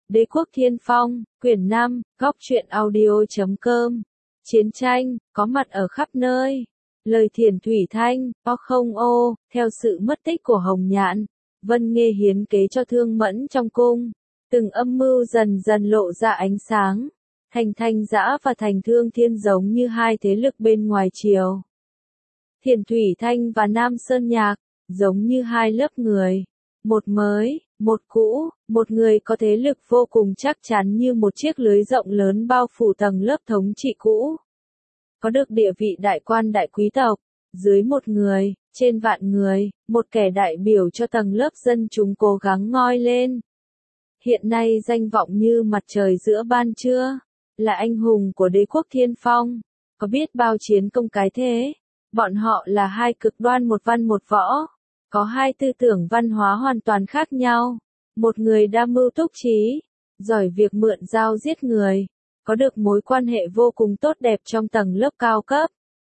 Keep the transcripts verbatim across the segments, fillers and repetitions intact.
Đế quốc Thiên Phong, quyển năm, góc truyện audio chấm com. Chiến tranh, có mặt ở khắp nơi. Lời Thiền Thủy Thanh, o không ô, theo sự mất tích của Hồng Nhạn, Vân Nghê hiến kế cho Thương Mẫn trong cung. Từng âm mưu dần dần lộ ra ánh sáng. Thành Thanh Giã và Thành Thương Thiên giống như hai thế lực bên ngoài triều. Thiền Thủy Thanh và Nam Sơn Nhạc, giống như hai lớp người. Một mới, một cũ, một người có thế lực vô cùng chắc chắn như một chiếc lưới rộng lớn bao phủ tầng lớp thống trị cũ. Có được địa vị đại quan đại quý tộc, dưới một người, trên vạn người, một kẻ đại biểu cho tầng lớp dân chúng cố gắng ngoi lên. Hiện nay danh vọng như mặt trời giữa ban trưa, là anh hùng của đế quốc Thiên Phong, có biết bao chiến công cái thế. Bọn họ là hai cực đoan một văn một võ. Có hai tư tưởng văn hóa hoàn toàn khác nhau. Một người đa mưu túc trí, giỏi việc mượn dao giết người, có được mối quan hệ vô cùng tốt đẹp trong tầng lớp cao cấp.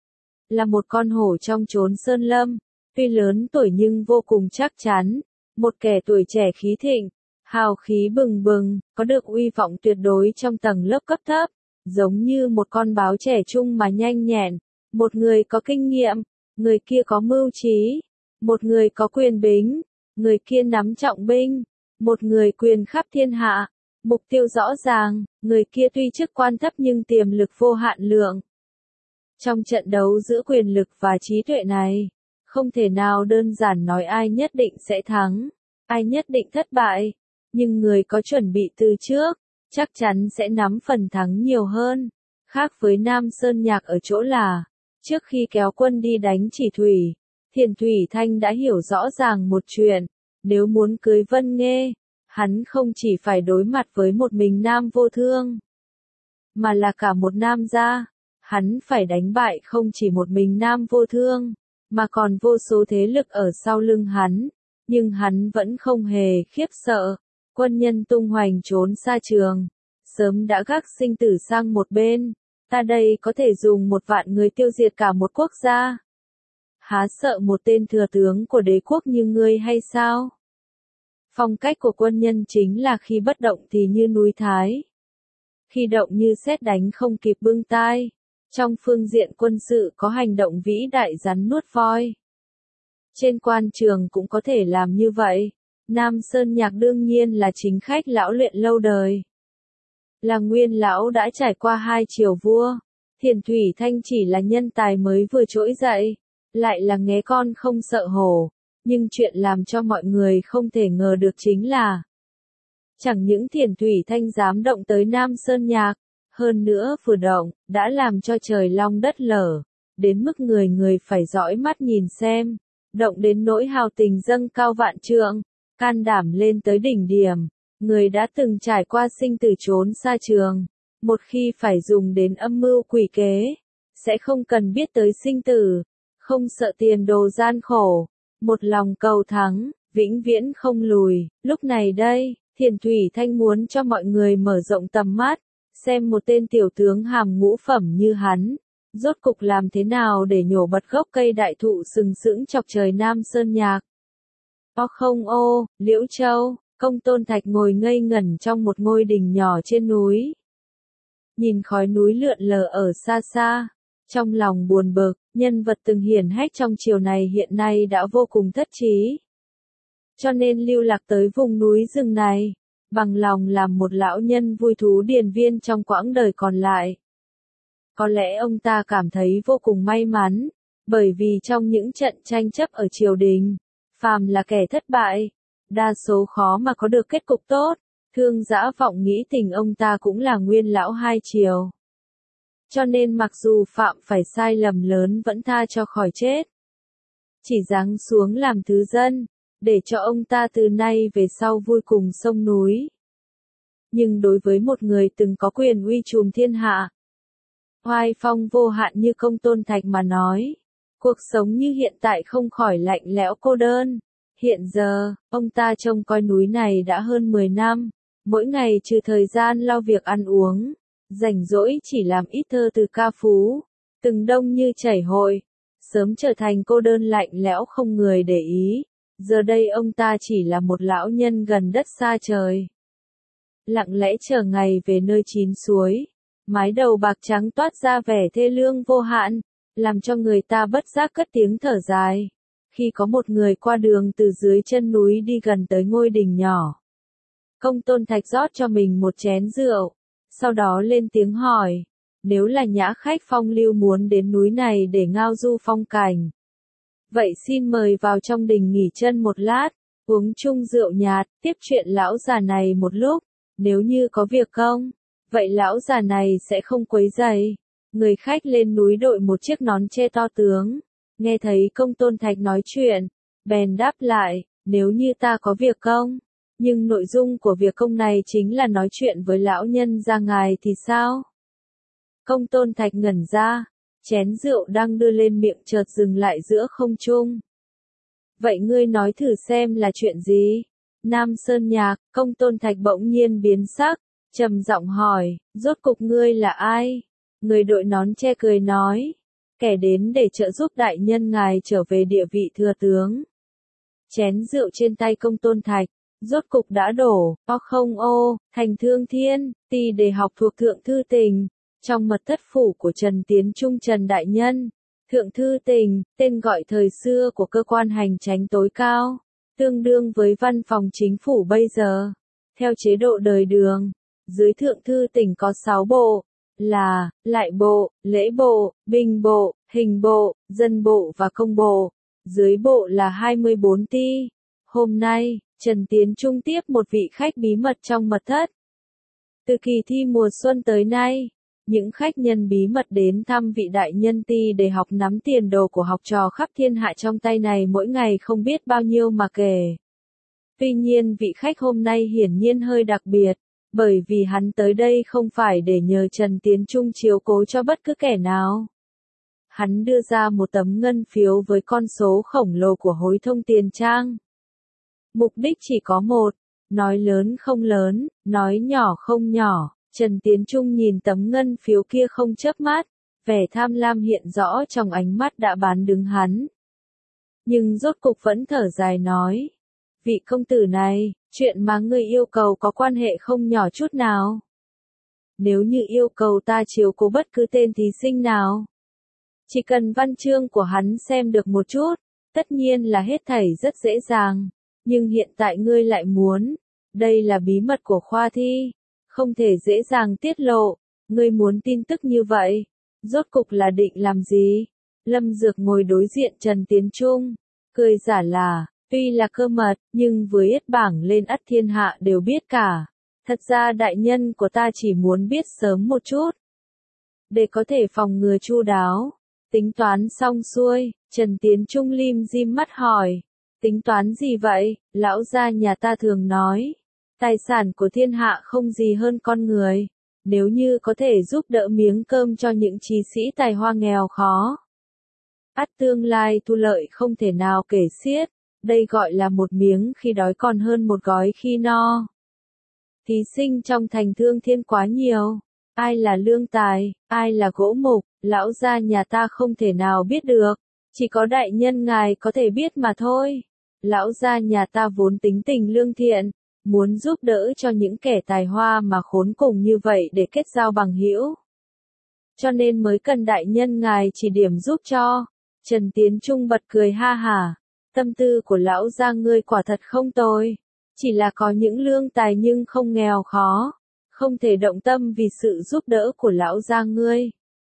Là một con hổ trong chốn sơn lâm, tuy lớn tuổi nhưng vô cùng chắc chắn. Một kẻ tuổi trẻ khí thịnh, hào khí bừng bừng, có được uy vọng tuyệt đối trong tầng lớp cấp thấp, giống như một con báo trẻ trung mà nhanh nhẹn. Một người có kinh nghiệm, người kia có mưu trí. Một người có quyền bính, người kia nắm trọng binh. Một người quyền khắp thiên hạ, mục tiêu rõ ràng, người kia tuy chức quan thấp nhưng tiềm lực vô hạn lượng. Trong trận đấu giữa quyền lực và trí tuệ này, không thể nào đơn giản nói ai nhất định sẽ thắng, ai nhất định thất bại, nhưng người có chuẩn bị từ trước, chắc chắn sẽ nắm phần thắng nhiều hơn. Khác với Nam Sơn Nhạc ở chỗ là, trước khi kéo quân đi đánh Chỉ Thủy, Thiền Thủy Thanh đã hiểu rõ ràng một chuyện, nếu muốn cưới Vân Nghê, hắn không chỉ phải đối mặt với một mình Nam Vô Thương, mà là cả một Nam gia. Hắn phải đánh bại không chỉ một mình Nam Vô Thương, mà còn vô số thế lực ở sau lưng hắn, nhưng hắn vẫn không hề khiếp sợ. Quân nhân tung hoành trốn xa trường, sớm đã gác sinh tử sang một bên, ta đây có thể dùng một vạn người tiêu diệt cả một quốc gia. Há sợ một tên thừa tướng của đế quốc như ngươi hay sao? Phong cách của quân nhân chính là khi bất động thì như núi Thái, khi động như sét đánh không kịp bưng tai. Trong phương diện quân sự có hành động vĩ đại rắn nuốt voi. Trên quan trường cũng có thể làm như vậy. Nam Sơn Nhạc đương nhiên là chính khách lão luyện lâu đời. Là nguyên lão đã trải qua hai triều vua. Thiền Thủy Thanh chỉ là nhân tài mới vừa trỗi dậy. Lại là nghé con không sợ hổ. Nhưng chuyện làm cho mọi người không thể ngờ được chính là, chẳng những Thiền Thủy Thanh dám động tới Nam Sơn Nhạc, hơn nữa vừa động, đã làm cho trời long đất lở, đến mức người người phải dõi mắt nhìn xem, động đến nỗi hào tình dâng cao vạn trượng, can đảm lên tới đỉnh điểm, người đã từng trải qua sinh tử trốn xa trường, một khi phải dùng đến âm mưu quỷ kế, sẽ không cần biết tới sinh tử, không sợ tiền đồ gian khổ, một lòng cầu thắng, vĩnh viễn không lùi. Lúc này đây, Thiền Thủy Thanh muốn cho mọi người mở rộng tầm mắt, xem một tên tiểu tướng hàm ngũ phẩm như hắn, rốt cục làm thế nào để nhổ bật gốc cây đại thụ sừng sững chọc trời Nam Sơn Nhạc. O không ô, Liễu Châu, Công Tôn Thạch ngồi ngây ngẩn trong một ngôi đình nhỏ trên núi. Nhìn khói núi lượn lờ ở xa xa, trong lòng buồn bực, nhân vật từng hiển hách trong triều này hiện nay đã vô cùng thất trí. Cho nên lưu lạc tới vùng núi rừng này, bằng lòng làm một lão nhân vui thú điền viên trong quãng đời còn lại. Có lẽ ông ta cảm thấy vô cùng may mắn, bởi vì trong những trận tranh chấp ở triều đình, phàm là kẻ thất bại, đa số khó mà có được kết cục tốt. Thương Dã Vọng nghĩ tình ông ta cũng là nguyên lão hai triều. Cho nên mặc dù phạm phải sai lầm lớn vẫn tha cho khỏi chết. Chỉ giáng xuống làm thứ dân, để cho ông ta từ nay về sau vui cùng sông núi. Nhưng đối với một người từng có quyền uy trùm thiên hạ, oai phong vô hạn như Công Tôn Thạch mà nói, cuộc sống như hiện tại không khỏi lạnh lẽo cô đơn. Hiện giờ, ông ta trông coi núi này đã hơn mười năm, mỗi ngày trừ thời gian lo việc ăn uống, rảnh rỗi chỉ làm ít thơ từ ca phú, từng đông như chảy hội, sớm trở thành cô đơn lạnh lẽo không người để ý. Giờ đây ông ta chỉ là một lão nhân gần đất xa trời. lặng lẽ chờ ngày về nơi chín suối. Mái đầu bạc trắng toát ra vẻ thê lương vô hạn, làm cho người ta bất giác cất tiếng thở dài. Khi có một người qua đường từ dưới chân núi đi gần tới ngôi đình nhỏ. Công Tôn Thạch rót cho mình một chén rượu, sau đó lên tiếng hỏi, nếu là nhã khách phong lưu muốn đến núi này để ngao du phong cảnh. Vậy xin mời vào trong đình nghỉ chân một lát, uống chung rượu nhạt, tiếp chuyện lão già này một lúc, nếu như có việc không, vậy lão già này sẽ không quấy rầy. Người khách lên núi đội một chiếc nón che to tướng, nghe thấy Công Tôn Thạch nói chuyện, bèn đáp lại, nếu như ta có việc công, nhưng nội dung của việc công này chính là nói chuyện với lão nhân gia ngài thì sao? Công Tôn Thạch ngẩn ra, chén rượu đang đưa lên miệng chợt dừng lại giữa không trung. Vậy ngươi nói thử xem là chuyện gì? Nam Sơn Nhạc, Công Tôn Thạch bỗng nhiên biến sắc, trầm giọng hỏi, rốt cục ngươi là ai? Người đội nón che cười nói, kẻ đến để trợ giúp đại nhân ngài trở về địa vị thừa tướng. Chén rượu trên tay Công Tôn Thạch, rốt cục đã đổ, o không ô, thành Thương Thiên, Tỳ Đề học thuộc Thượng Thư Tình, trong mật thất phủ của Trần Tiến Trung Trần Đại Nhân. Thượng Thư Tình, tên gọi thời xưa của cơ quan hành chánh tối cao, tương đương với văn phòng chính phủ bây giờ. Theo chế độ đời Đường, dưới Thượng Thư Tình có sáu bộ, là, lại bộ, lễ bộ, binh bộ, hình bộ, dân bộ và công bộ. Dưới bộ là hai mươi bốn ty. Hôm nay, Trần Tiến Trung tiếp một vị khách bí mật trong mật thất. Từ kỳ thi mùa xuân tới nay, những khách nhân bí mật đến thăm vị đại nhân Tỳ để học nắm tiền đồ của học trò khắp thiên hạ trong tay này mỗi ngày không biết bao nhiêu mà kể. Tuy nhiên vị khách hôm nay hiển nhiên hơi đặc biệt, bởi vì hắn tới đây không phải để nhờ Trần Tiến Trung chiếu cố cho bất cứ kẻ nào. Hắn đưa ra một tấm ngân phiếu với con số khổng lồ của hối thông tiền trang. Mục đích chỉ có một, nói lớn không lớn, nói nhỏ không nhỏ. Trần Tiến Trung nhìn tấm ngân phiếu kia không chớp mắt, vẻ tham lam hiện rõ trong ánh mắt đã bán đứng hắn. Nhưng rốt cục vẫn thở dài nói, vị công tử này, chuyện mà ngươi yêu cầu có quan hệ không nhỏ chút nào. Nếu như yêu cầu ta chiếu cố bất cứ tên thí sinh nào, chỉ cần văn chương của hắn xem được một chút, tất nhiên là hết thảy rất dễ dàng. Nhưng hiện tại ngươi lại muốn, đây là bí mật của khoa thi, không thể dễ dàng tiết lộ, ngươi muốn tin tức như vậy, rốt cục là định làm gì? Lâm Dược ngồi đối diện Trần Tiến Trung, cười giả là, tuy là cơ mật, nhưng với yết bảng lên ắt thiên hạ đều biết cả. Thật ra đại nhân của ta chỉ muốn biết sớm một chút, để có thể phòng ngừa chu đáo. Tính toán xong xuôi, Trần Tiến Trung lim dim mắt hỏi, tính toán gì vậy? Lão gia nhà ta thường nói, tài sản của thiên hạ không gì hơn con người. Nếu như có thể giúp đỡ miếng cơm cho những trí sĩ tài hoa nghèo khó, ắt tương lai thu lợi không thể nào kể xiết. Đây gọi là một miếng khi đói còn hơn một gói khi no. Thí sinh trong thành Thương Thiên quá nhiều. Ai là lương tài, ai là gỗ mục, lão gia nhà ta không thể nào biết được. Chỉ có đại nhân ngài có thể biết mà thôi. Lão gia nhà ta vốn tính tình lương thiện, muốn giúp đỡ cho những kẻ tài hoa mà khốn cùng như vậy để kết giao bằng hữu. Cho nên mới cần đại nhân ngài chỉ điểm giúp cho. Trần Tiến Trung bật cười ha hả. Tâm tư của lão gia ngươi quả thật không tồi. Chỉ là có những lương tài nhưng không nghèo khó. Không thể động tâm vì sự giúp đỡ của lão gia ngươi.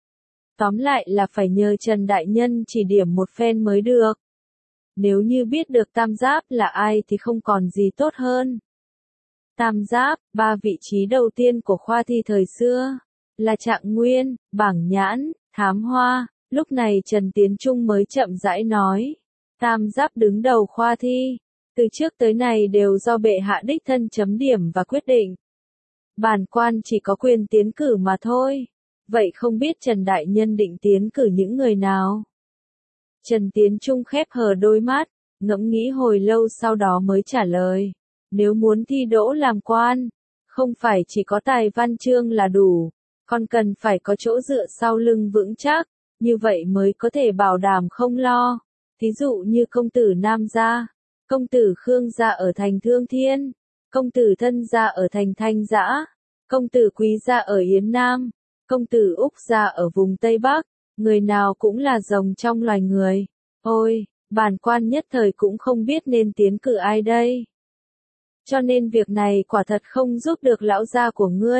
Tóm lại là phải nhờ Trần Đại Nhân chỉ điểm một phen mới được. Nếu như biết được Tam Giáp là ai thì không còn gì tốt hơn. Tam Giáp, ba vị trí đầu tiên của khoa thi thời xưa, là Trạng Nguyên, Bảng Nhãn, Thám Hoa. Lúc này Trần Tiến Trung mới chậm rãi nói, Tam Giáp đứng đầu khoa thi, từ trước tới nay đều do bệ hạ đích thân chấm điểm và quyết định. Bản quan chỉ có quyền tiến cử mà thôi. Vậy không biết Trần Đại Nhân định tiến cử những người nào? Trần Tiến Trung khép hờ đôi mắt, ngẫm nghĩ hồi lâu sau đó mới trả lời. Nếu muốn thi đỗ làm quan, không phải chỉ có tài văn chương là đủ, còn cần phải có chỗ dựa sau lưng vững chắc, như vậy mới có thể bảo đảm không lo. Thí dụ như công tử Nam gia, công tử Khương gia ở thành Thương Thiên, công tử thân gia ở thành Thanh Giã, công tử quý gia ở Yến Nam, công tử Úc gia ở vùng Tây Bắc, người nào cũng là rồng trong loài người. Ôi, bản quan nhất thời cũng không biết nên tiến cử ai đây. Cho nên việc này quả thật không giúp được lão gia của ngươi.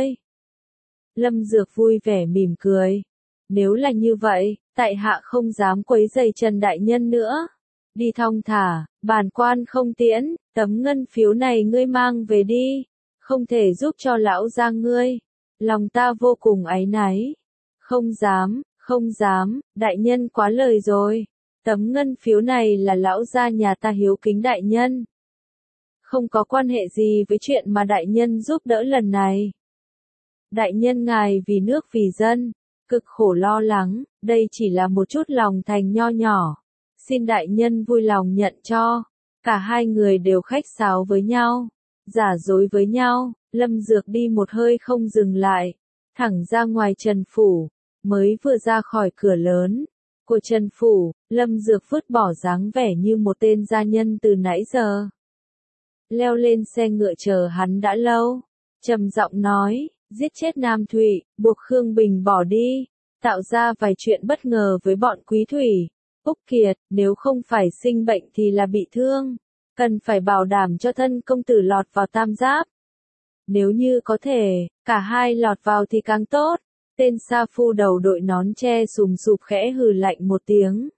Lâm Dược vui vẻ mỉm cười. Nếu là như vậy, tại hạ không dám quấy rầy Trần đại nhân nữa. Đi thong thả, bản quan không tiễn, tấm ngân phiếu này ngươi mang về đi, không thể giúp cho lão gia ngươi. Lòng ta vô cùng áy náy. Không dám, không dám, đại nhân quá lời rồi. Tấm ngân phiếu này là lão gia nhà ta hiếu kính đại nhân. Không có quan hệ gì với chuyện mà đại nhân giúp đỡ lần này. Đại nhân ngài vì nước vì dân, cực khổ lo lắng, đây chỉ là một chút lòng thành nho nhỏ. Xin đại nhân vui lòng nhận cho. Cả hai người đều khách sáo với nhau, giả dối với nhau. Lâm Dược đi một hơi không dừng lại, thẳng ra ngoài Trần Phủ. Mới vừa ra khỏi cửa lớn của Trần Phủ, Lâm Dược vứt bỏ dáng vẻ như một tên gia nhân từ nãy giờ. Leo lên xe ngựa chờ hắn đã lâu, trầm giọng nói, giết chết Nam Thụy, buộc Khương Bình bỏ đi, tạo ra vài chuyện bất ngờ với bọn Quý Thủy. Úc Kiệt, nếu không phải sinh bệnh thì là bị thương, cần phải bảo đảm cho thân công tử lọt vào tam giáp. Nếu như có thể, cả hai lọt vào thì càng tốt. Tên sa phu đầu đội nón tre sùm sụp khẽ hừ lạnh một tiếng.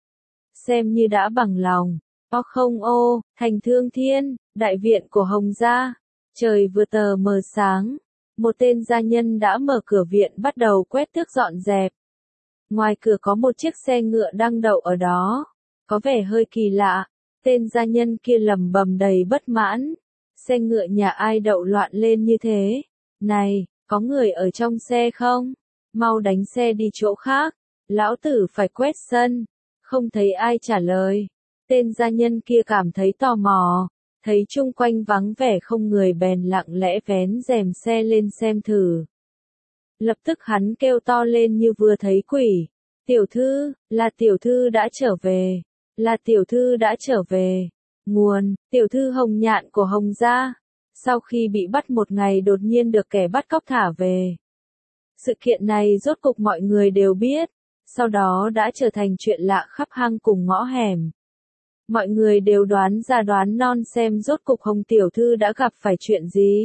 Xem như đã bằng lòng. O không ô, thành Thương Thiên, đại viện của Hồng gia. Trời vừa tờ mờ sáng. Một tên gia nhân đã mở cửa viện bắt đầu quét tước dọn dẹp. Ngoài cửa có một chiếc xe ngựa đang đậu ở đó. Có vẻ hơi kỳ lạ. Tên gia nhân kia lầm bầm đầy bất mãn. Xe ngựa nhà ai đậu loạn lên như thế? Này, có người ở trong xe không? Mau đánh xe đi chỗ khác. Lão tử phải quét sân. Không thấy ai trả lời. Tên gia nhân kia cảm thấy tò mò. Thấy chung quanh vắng vẻ không người bèn lặng lẽ vén rèm xe lên xem thử. Lập tức hắn kêu to lên như vừa thấy quỷ. Tiểu thư, là tiểu thư đã trở về. Là tiểu thư đã trở về. Nguồn, tiểu thư Hồng Nhạn của Hồng gia. Sau khi bị bắt một ngày đột nhiên được kẻ bắt cóc thả về. Sự kiện này rốt cục mọi người đều biết. Sau đó đã trở thành chuyện lạ khắp hang cùng ngõ hẻm. Mọi người đều đoán ra đoán non xem rốt cục Hồng tiểu thư đã gặp phải chuyện gì.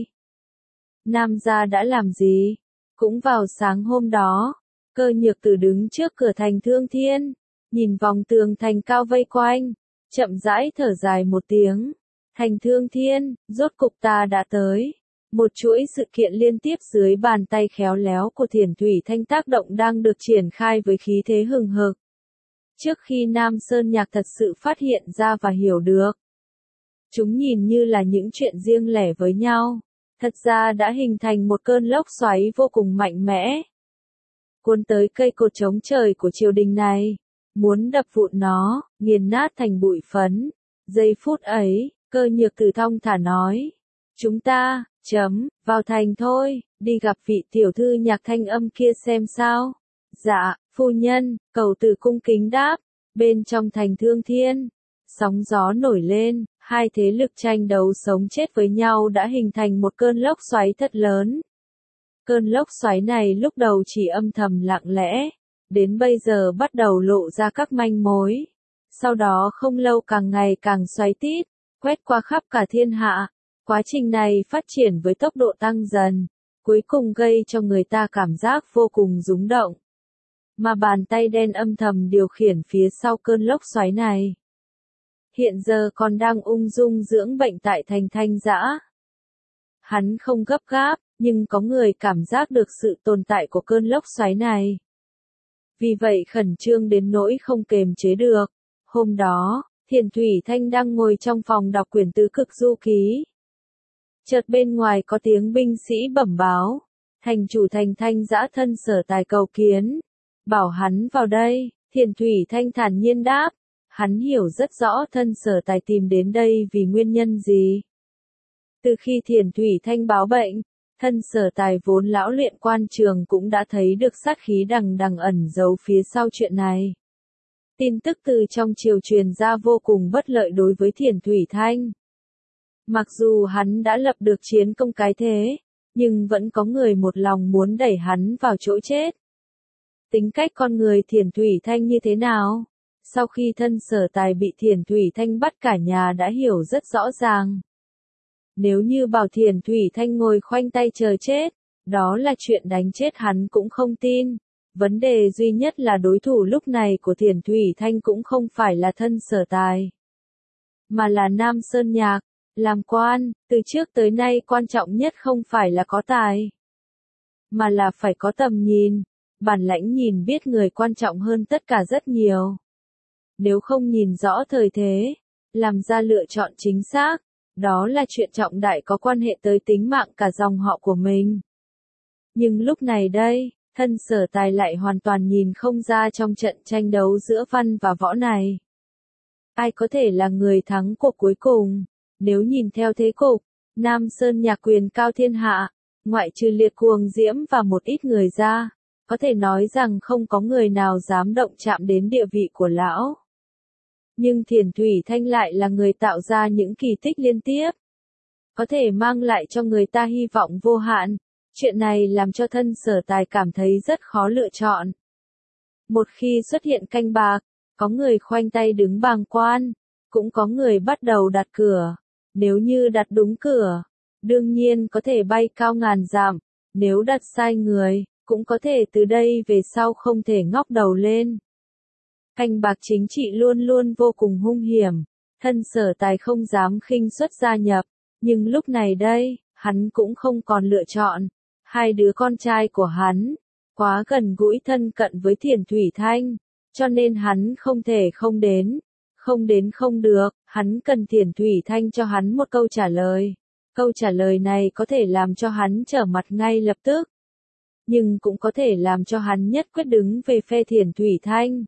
Nam gia đã làm gì? Cũng vào sáng hôm đó, Cơ Nhược Tử đứng trước cửa thành Thương Thiên, nhìn vòng tường thành cao vây quanh, chậm rãi thở dài một tiếng. Thành Thương Thiên, rốt cục ta đã tới. Một chuỗi sự kiện liên tiếp dưới bàn tay khéo léo của Thiển Thủy Thanh tác động đang được triển khai với khí thế hừng hực. Trước khi Nam Sơn Nhạc thật sự phát hiện ra và hiểu được, chúng nhìn như là những chuyện riêng lẻ với nhau, thật ra đã hình thành một cơn lốc xoáy vô cùng mạnh mẽ. Cuốn tới cây cột chống trời của triều đình này, muốn đập vụn nó, nghiền nát thành bụi phấn. Giây phút ấy, Cơ Nhược Tử thong thả nói, chúng ta, chấm, vào thành thôi, đi gặp vị tiểu thư Nhạc Thanh Âm kia xem sao. Dạ, phu nhân, cầu tử cung kính đáp. Bên trong thành Thương Thiên, sóng gió nổi lên, hai thế lực tranh đấu sống chết với nhau đã hình thành một cơn lốc xoáy thật lớn. Cơn lốc xoáy này lúc đầu chỉ âm thầm lặng lẽ, đến bây giờ bắt đầu lộ ra các manh mối. Sau đó không lâu càng ngày càng xoáy tít, quét qua khắp cả thiên hạ. Quá trình này phát triển với tốc độ tăng dần, cuối cùng gây cho người ta cảm giác vô cùng rúng động. Mà bàn tay đen âm thầm điều khiển phía sau cơn lốc xoáy này, hiện giờ còn đang ung dung dưỡng bệnh tại thành Thanh Giã. Hắn không gấp gáp, nhưng có người cảm giác được sự tồn tại của cơn lốc xoáy này. Vì vậy khẩn trương đến nỗi không kềm chế được. Hôm đó, Thiển Thủy Thanh đang ngồi trong phòng đọc quyển tứ cực du ký. Chợt bên ngoài có tiếng binh sĩ bẩm báo, thành chủ thành Thanh Giã thân Sở Tài cầu kiến, bảo hắn vào đây. Thiển Thủy Thanh thản nhiên đáp, hắn hiểu rất rõ thân Sở Tài tìm đến đây vì nguyên nhân gì. Từ khi Thiển Thủy Thanh báo bệnh, thân Sở Tài vốn lão luyện quan trường cũng đã thấy được sát khí đằng đằng ẩn giấu phía sau chuyện này. Tin tức từ trong triều truyền ra vô cùng bất lợi đối với Thiển Thủy Thanh. Mặc dù hắn đã lập được chiến công cái thế, nhưng vẫn có người một lòng muốn đẩy hắn vào chỗ chết. Tính cách con người Thiền Thủy Thanh như thế nào? Sau khi thân Sở Tài bị Thiền Thủy Thanh bắt, cả nhà đã hiểu rất rõ ràng. Nếu như bảo Thiền Thủy Thanh ngồi khoanh tay chờ chết, đó là chuyện đánh chết hắn cũng không tin. Vấn đề duy nhất là đối thủ lúc này của Thiền Thủy Thanh cũng không phải là thân Sở Tài, mà là Nam Sơn Nhạc. Làm quan, từ trước tới nay quan trọng nhất không phải là có tài, mà là phải có tầm nhìn. Bản lãnh nhìn biết người quan trọng hơn tất cả rất nhiều. Nếu không nhìn rõ thời thế, làm ra lựa chọn chính xác, đó là chuyện trọng đại có quan hệ tới tính mạng cả dòng họ của mình. Nhưng lúc này đây, thân Sở Tài lại hoàn toàn nhìn không ra trong trận tranh đấu giữa văn và võ này. Ai có thể là người thắng cuộc cuối cùng? Nếu nhìn theo thế cục, Nam Sơn Nhạc quyền cao thiên hạ, ngoại trừ Liệt Cuồng Diễm và một ít người ra, có thể nói rằng không có người nào dám động chạm đến địa vị của lão. Nhưng Thiền Thủy Thanh lại là người tạo ra những kỳ tích liên tiếp, có thể mang lại cho người ta hy vọng vô hạn. Chuyện này làm cho thân Sở Tài cảm thấy rất khó lựa chọn. Một khi xuất hiện canh bạc, có người khoanh tay đứng bàng quan, cũng có người bắt đầu đặt cửa. Nếu như đặt đúng cửa, đương nhiên có thể bay cao ngàn dặm, nếu đặt sai người, cũng có thể từ đây về sau không thể ngóc đầu lên. Canh bạc chính trị luôn luôn vô cùng hung hiểm, thân Sở Tài không dám khinh suất gia nhập, nhưng lúc này đây, hắn cũng không còn lựa chọn. Hai đứa con trai của hắn, quá gần gũi thân cận với Thiền Thủy Thanh, cho nên hắn không thể không đến. Không đến không được, hắn cần Thiền Thủy Thanh cho hắn một câu trả lời. Câu trả lời này có thể làm cho hắn trở mặt ngay lập tức, nhưng cũng có thể làm cho hắn nhất quyết đứng về phe Thiền Thủy Thanh.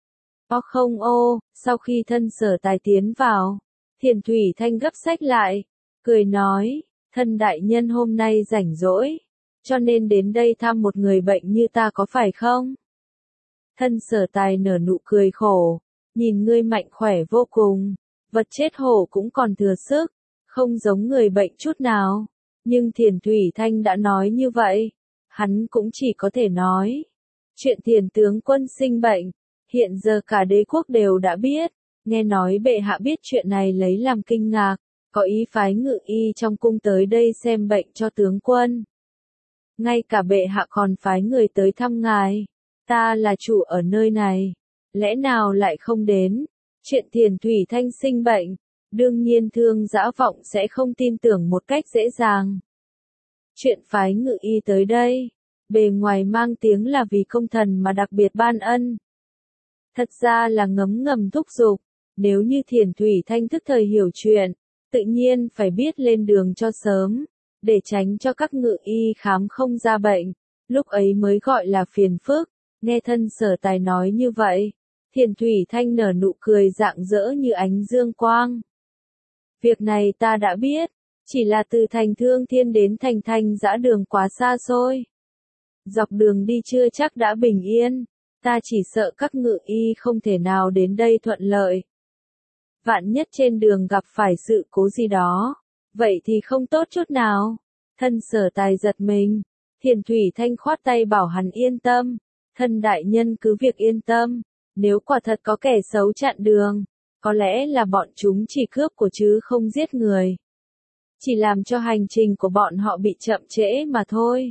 O không ô, sau khi thân Sở Tài tiến vào, Thiền Thủy Thanh gấp sách lại, cười nói, thân đại nhân hôm nay rảnh rỗi, cho nên đến đây thăm một người bệnh như ta có phải không? Thân Sở Tài nở nụ cười khổ, nhìn ngươi mạnh khỏe vô cùng, vật chết hổ cũng còn thừa sức, không giống người bệnh chút nào. Nhưng Thiền Thủy Thanh đã nói như vậy, hắn cũng chỉ có thể nói. Chuyện Thiền tướng quân sinh bệnh, hiện giờ cả đế quốc đều đã biết, nghe nói bệ hạ biết chuyện này lấy làm kinh ngạc, có ý phái ngự y trong cung tới đây xem bệnh cho tướng quân. Ngay cả bệ hạ còn phái người tới thăm ngài, ta là chủ ở nơi này, lẽ nào lại không đến? Chuyện Thiền Thủy Thanh sinh bệnh, đương nhiên Thương Dã Vọng sẽ không tin tưởng một cách dễ dàng. Chuyện phái ngự y tới đây, bề ngoài mang tiếng là vì công thần mà đặc biệt ban ân. Thật ra là ngấm ngầm thúc giục, nếu như Thiền Thủy Thanh thức thời hiểu chuyện, tự nhiên phải biết lên đường cho sớm, để tránh cho các ngự y khám không ra bệnh, lúc ấy mới gọi là phiền phức. Nghe thân Sở Tài nói như vậy, Thiền Thủy Thanh nở nụ cười rạng rỡ như ánh dương quang. Việc này ta đã biết, chỉ là từ thành Thương Thiên đến thành Thanh Dã đường quá xa xôi. Dọc đường đi chưa chắc đã bình yên, ta chỉ sợ các ngự y không thể nào đến đây thuận lợi. Vạn nhất trên đường gặp phải sự cố gì đó, vậy thì không tốt chút nào. Thân Sở Tài giật mình, Thiền Thủy Thanh khoát tay bảo hắn yên tâm. Thân đại nhân cứ việc yên tâm, nếu quả thật có kẻ xấu chặn đường, có lẽ là bọn chúng chỉ cướp của chứ không giết người. Chỉ làm cho hành trình của bọn họ bị chậm trễ mà thôi.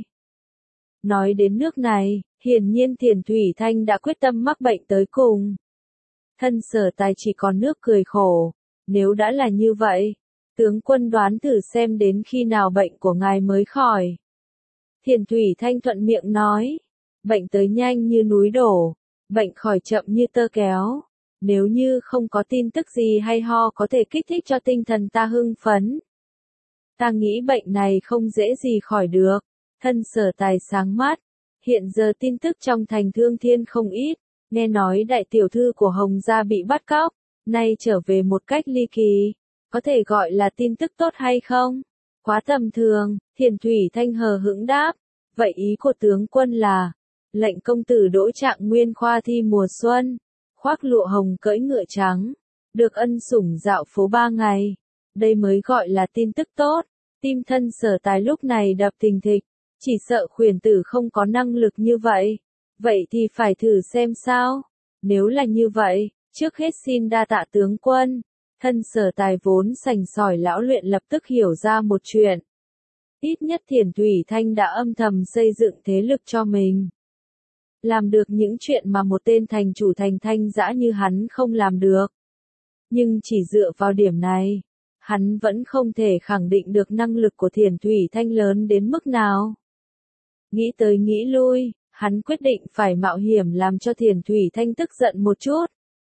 Nói đến nước này, hiển nhiên Thiền Thủy Thanh đã quyết tâm mắc bệnh tới cùng. Thân Sở Tài chỉ còn nước cười khổ, nếu đã là như vậy, tướng quân đoán thử xem đến khi nào bệnh của ngài mới khỏi. Thiền Thủy Thanh thuận miệng nói. Bệnh tới nhanh như núi đổ, bệnh khỏi chậm như tơ kéo. Nếu như không có tin tức gì hay ho có thể kích thích cho tinh thần ta hưng phấn, ta nghĩ bệnh này không dễ gì khỏi được. Thân Sở Tài sáng mắt, hiện giờ tin tức trong thành Thương Thiên không ít, nghe nói đại tiểu thư của Hồng gia bị bắt cóc, nay trở về một cách ly kỳ, có thể gọi là tin tức tốt hay không? Quá tầm thường, Thiền Thủy Thanh hờ hững đáp, vậy ý của tướng quân là lệnh công tử Đỗ Trạng Nguyên khoa thi mùa xuân, khoác lụa hồng cưỡi ngựa trắng, được ân sủng dạo phố ba ngày. đây mới gọi là tin tức tốt. Tim thân Sở Tài lúc này đập thình thịch, chỉ sợ khuyển tử không có năng lực như vậy. Vậy thì phải thử xem sao. Nếu là như vậy, trước hết xin đa tạ tướng quân. Thân Sở Tài vốn sành sỏi lão luyện lập tức hiểu ra một chuyện. Ít nhất Thiền Thủy Thanh đã âm thầm xây dựng thế lực cho mình. Làm được những chuyện mà một tên thành chủ thành thanh dã như hắn không làm được. Nhưng chỉ dựa vào điểm này, hắn vẫn không thể khẳng định được năng lực của Thiền Thủy Thanh lớn đến mức nào. Nghĩ tới nghĩ lui, hắn quyết định phải mạo hiểm làm cho Thiền Thủy Thanh tức giận một chút.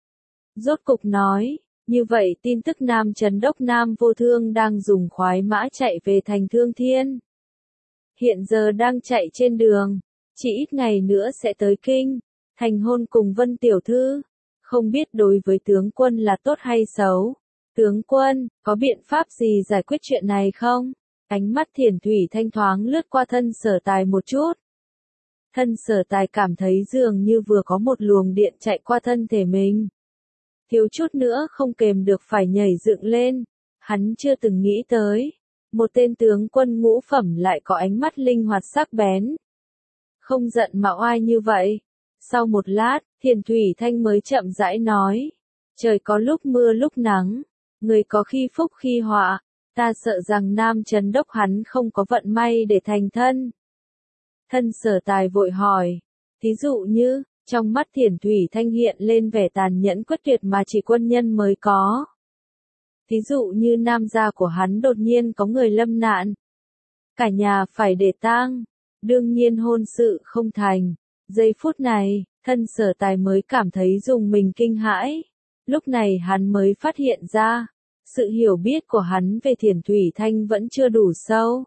Rốt cục nói, như vậy tin tức Nam Trấn Đốc Nam Vô Thương đang dùng khoái mã chạy về thành Thương Thiên. Hiện giờ đang chạy trên đường, chỉ ít ngày nữa sẽ tới kinh, thành hôn cùng Vân Tiểu Thư. Không biết đối với tướng quân là tốt hay xấu. Tướng quân, có biện pháp gì giải quyết chuyện này không? Ánh mắt Thiền Thủy Thanh thoáng lướt qua thân Sở Tài một chút. Thân Sở Tài cảm thấy dường như vừa có một luồng điện chạy qua thân thể mình. Thiếu chút nữa không kềm được phải nhảy dựng lên. Hắn chưa từng nghĩ tới. Một tên tướng quân ngũ phẩm lại có ánh mắt linh hoạt sắc bén. Không giận mà oai như vậy. Sau một lát, Thiền Thủy Thanh mới chậm rãi nói. Trời có lúc mưa lúc nắng. Người có khi phúc khi họa. Ta sợ rằng Nam Trấn Đốc hắn không có vận may để thành thân. Thân Sở Tài vội hỏi. Thí dụ như, trong mắt Thiền Thủy Thanh hiện lên vẻ tàn nhẫn quyết tuyệt mà chỉ quân nhân mới có. Thí dụ như nam gia của hắn đột nhiên có người lâm nạn. Cả nhà phải để tang. Đương nhiên hôn sự không thành. Giây phút này, thân Sở Tài mới cảm thấy dùng mình kinh hãi. Lúc này hắn mới phát hiện ra, sự hiểu biết của hắn về Thiền Thủy Thanh vẫn chưa đủ sâu.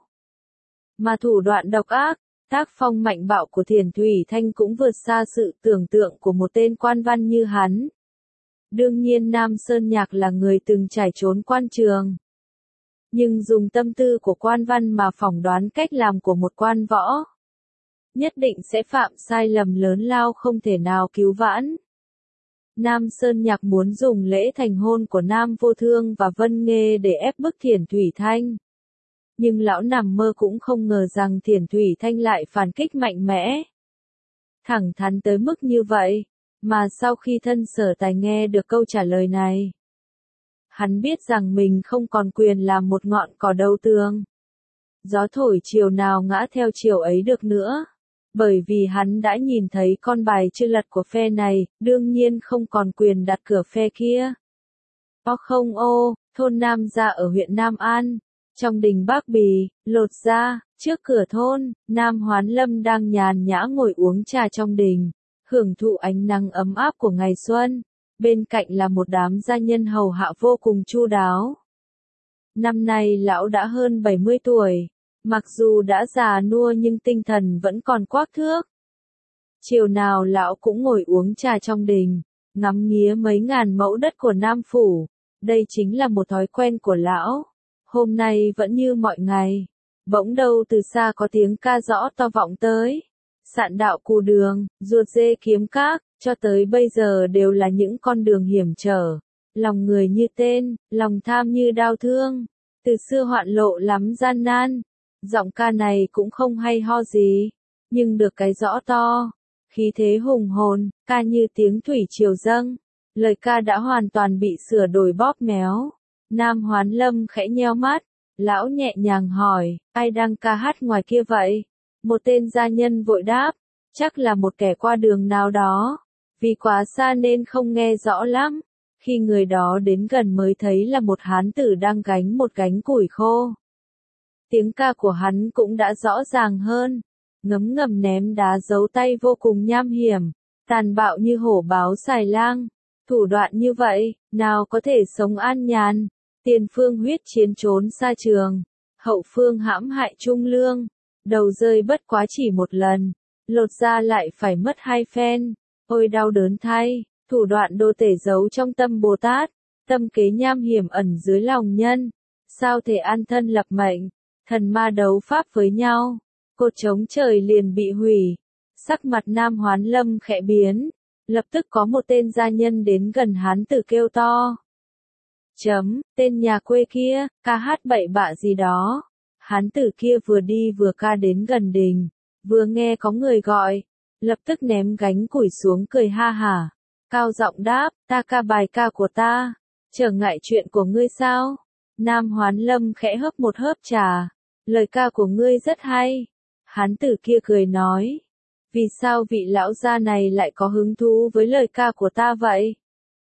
Mà thủ đoạn độc ác, tác phong mạnh bạo của Thiền Thủy Thanh cũng vượt xa sự tưởng tượng của một tên quan văn như hắn. Đương nhiên Nam Sơn Nhạc là người từng trải trốn quan trường. Nhưng dùng tâm tư của quan văn mà phỏng đoán cách làm của một quan võ. Nhất định sẽ phạm sai lầm lớn lao không thể nào cứu vãn. Nam Sơn Nhạc muốn dùng lễ thành hôn của Nam Vô Thương và Vân Nghê để ép bức Thiền Thủy Thanh. Nhưng lão nằm mơ cũng không ngờ rằng Thiền Thủy Thanh lại phản kích mạnh mẽ. Thẳng thắn tới mức như vậy, mà sau khi thân Sở Tài nghe được câu trả lời này, hắn biết rằng mình không còn quyền làm một ngọn cỏ đầu tường. Gió thổi chiều nào ngã theo chiều ấy được nữa. Bởi vì hắn đã nhìn thấy con bài chưa lật của phe này, đương nhiên không còn quyền đặt cửa phe kia. O không ô, thôn Nam Gia ở huyện Nam An, trong đình Bắc Bì, Lột Gia, trước cửa thôn, Nam Hoán Lâm đang nhàn nhã ngồi uống trà trong đình, hưởng thụ ánh nắng ấm áp của ngày xuân. Bên cạnh là một đám gia nhân hầu hạ vô cùng chu đáo. Năm nay lão đã hơn bảy mươi tuổi. Mặc dù đã già nua nhưng tinh thần vẫn còn quắc thước. Chiều nào lão cũng ngồi uống trà trong đình, ngắm nghía mấy ngàn mẫu đất của Nam Phủ. Đây chính là một thói quen của lão. Hôm nay vẫn như mọi ngày. Bỗng đâu từ xa có tiếng ca rõ to vọng tới. Sạn đạo cù đường, ruột dê kiếm các, cho tới bây giờ đều là những con đường hiểm trở. Lòng người như tên, lòng tham như đao thương. Từ xưa hoạn lộ lắm gian nan. Giọng ca này cũng không hay ho gì, nhưng được cái rõ to, khí thế hùng hồn, ca như tiếng thủy triều dâng. Lời ca đã hoàn toàn bị sửa đổi bóp méo. Nam Hoán Lâm khẽ nheo mắt, lão nhẹ nhàng hỏi, ai đang ca hát ngoài kia vậy? Một tên gia nhân vội đáp, chắc là một kẻ qua đường nào đó, vì quá xa nên không nghe rõ lắm. Khi người đó đến gần mới thấy là một hán tử đang gánh một gánh củi khô. Tiếng ca của hắn cũng đã rõ ràng hơn, ngấm ngầm ném đá giấu tay vô cùng nham hiểm, tàn bạo như hổ báo xài lang. Thủ đoạn như vậy, nào có thể sống an nhàn, tiền phương huyết chiến trốn xa trường, hậu phương hãm hại trung lương, đầu rơi bất quá chỉ một lần, lột ra lại phải mất hai phen, ôi đau đớn thay, thủ đoạn đô tể giấu trong tâm Bồ Tát, tâm kế nham hiểm ẩn dưới lòng nhân, sao thể an thân lập mệnh. Thần ma đấu pháp với nhau, cột trống trời liền bị hủy. Sắc mặt Nam Hoán Lâm khẽ biến, lập tức có một tên gia nhân đến gần hán tử kêu to. Chấm, tên nhà quê kia, ca hát bậy bạ gì đó. Hán tử kia vừa đi vừa ca đến gần đình, vừa nghe có người gọi, lập tức ném gánh củi xuống cười ha hả, cao giọng đáp, ta ca bài ca của ta, trở ngại chuyện của ngươi sao? Nam Hoán Lâm khẽ hớp một hớp trà, lời ca của ngươi rất hay. Hán tử kia cười nói, vì sao vị lão gia này lại có hứng thú với lời ca của ta vậy?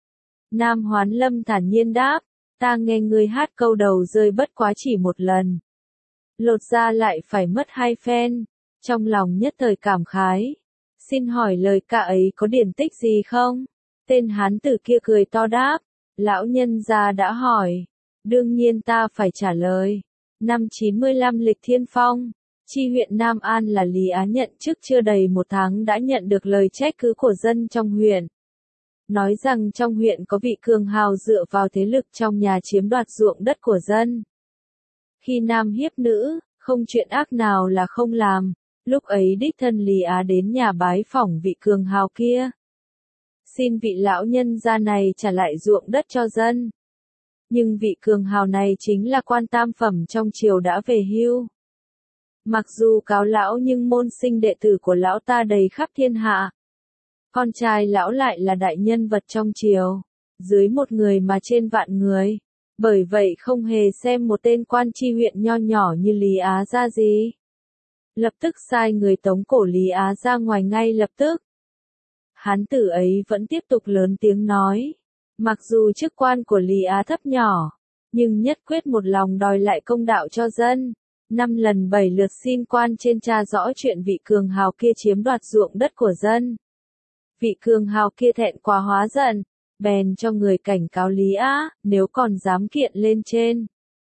Nam Hoán Lâm thản nhiên đáp, ta nghe ngươi hát câu đầu rơi bất quá chỉ một lần. Lột ra lại phải mất hai phen, trong lòng nhất thời cảm khái. Xin hỏi lời ca ấy có điển tích gì không? Tên hán tử kia cười to đáp, lão nhân gia đã hỏi, đương nhiên ta phải trả lời. Năm chín mươi lăm lịch thiên phong, chi huyện Nam An là Lý Á nhận chức chưa đầy một tháng đã nhận được lời trách cứ của dân trong huyện. Nói rằng trong huyện có vị cường hào dựa vào thế lực trong nhà chiếm đoạt ruộng đất của dân. Khi nam hiếp nữ, không chuyện ác nào là không làm, lúc ấy đích thân Lý Á đến nhà bái phỏng vị cường hào kia. Xin vị lão nhân gia này trả lại ruộng đất cho dân. Nhưng vị cường hào này chính là quan tam phẩm trong triều đã về hưu. Mặc dù cáo lão nhưng môn sinh đệ tử của lão ta đầy khắp thiên hạ. Con trai lão lại là đại nhân vật trong triều, dưới một người mà trên vạn người. Bởi vậy không hề xem một tên quan tri huyện nho nhỏ như Lý Á ra gì. Lập tức sai người tống cổ Lý Á ra ngoài ngay lập tức. Hán tử ấy vẫn tiếp tục lớn tiếng nói. Mặc dù chức quan của Lý Á thấp nhỏ, nhưng nhất quyết một lòng đòi lại công đạo cho dân. Năm lần bảy lượt xin quan trên tra rõ chuyện vị cường hào kia chiếm đoạt ruộng đất của dân. Vị cường hào kia thẹn quá hóa giận, bèn cho người cảnh cáo Lý Á, nếu còn dám kiện lên trên,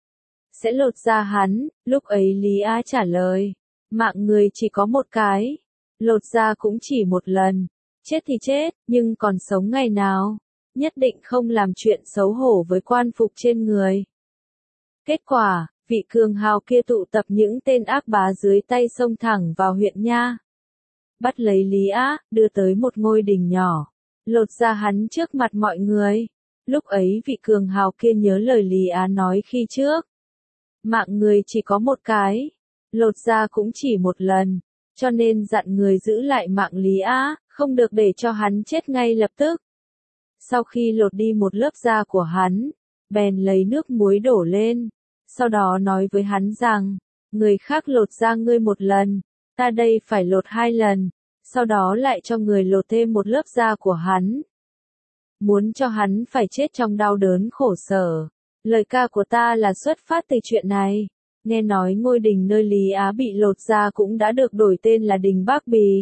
sẽ lột da hắn. Lúc ấy Lý Á trả lời, mạng người chỉ có một cái, lột da cũng chỉ một lần, chết thì chết, nhưng còn sống ngày nào, nhất định không làm chuyện xấu hổ với quan phục trên người. Kết quả, vị cường hào kia tụ tập những tên ác bá dưới tay xông thẳng vào huyện nha. Bắt lấy Lý Á, đưa tới một ngôi đình nhỏ, lột ra hắn trước mặt mọi người. Lúc ấy vị cường hào kia nhớ lời Lý Á nói khi trước. Mạng người chỉ có một cái, lột ra cũng chỉ một lần, cho nên dặn người giữ lại mạng Lý Á, không được để cho hắn chết ngay lập tức. Sau khi lột đi một lớp da của hắn, bèn lấy nước muối đổ lên, sau đó nói với hắn rằng, người khác lột da ngươi một lần, ta đây phải lột hai lần, sau đó lại cho người lột thêm một lớp da của hắn. Muốn cho hắn phải chết trong đau đớn khổ sở. Lời ca của ta là xuất phát từ chuyện này. Nghe nói ngôi đình nơi Lý Á bị lột da cũng đã được đổi tên là đình Bắc Bì.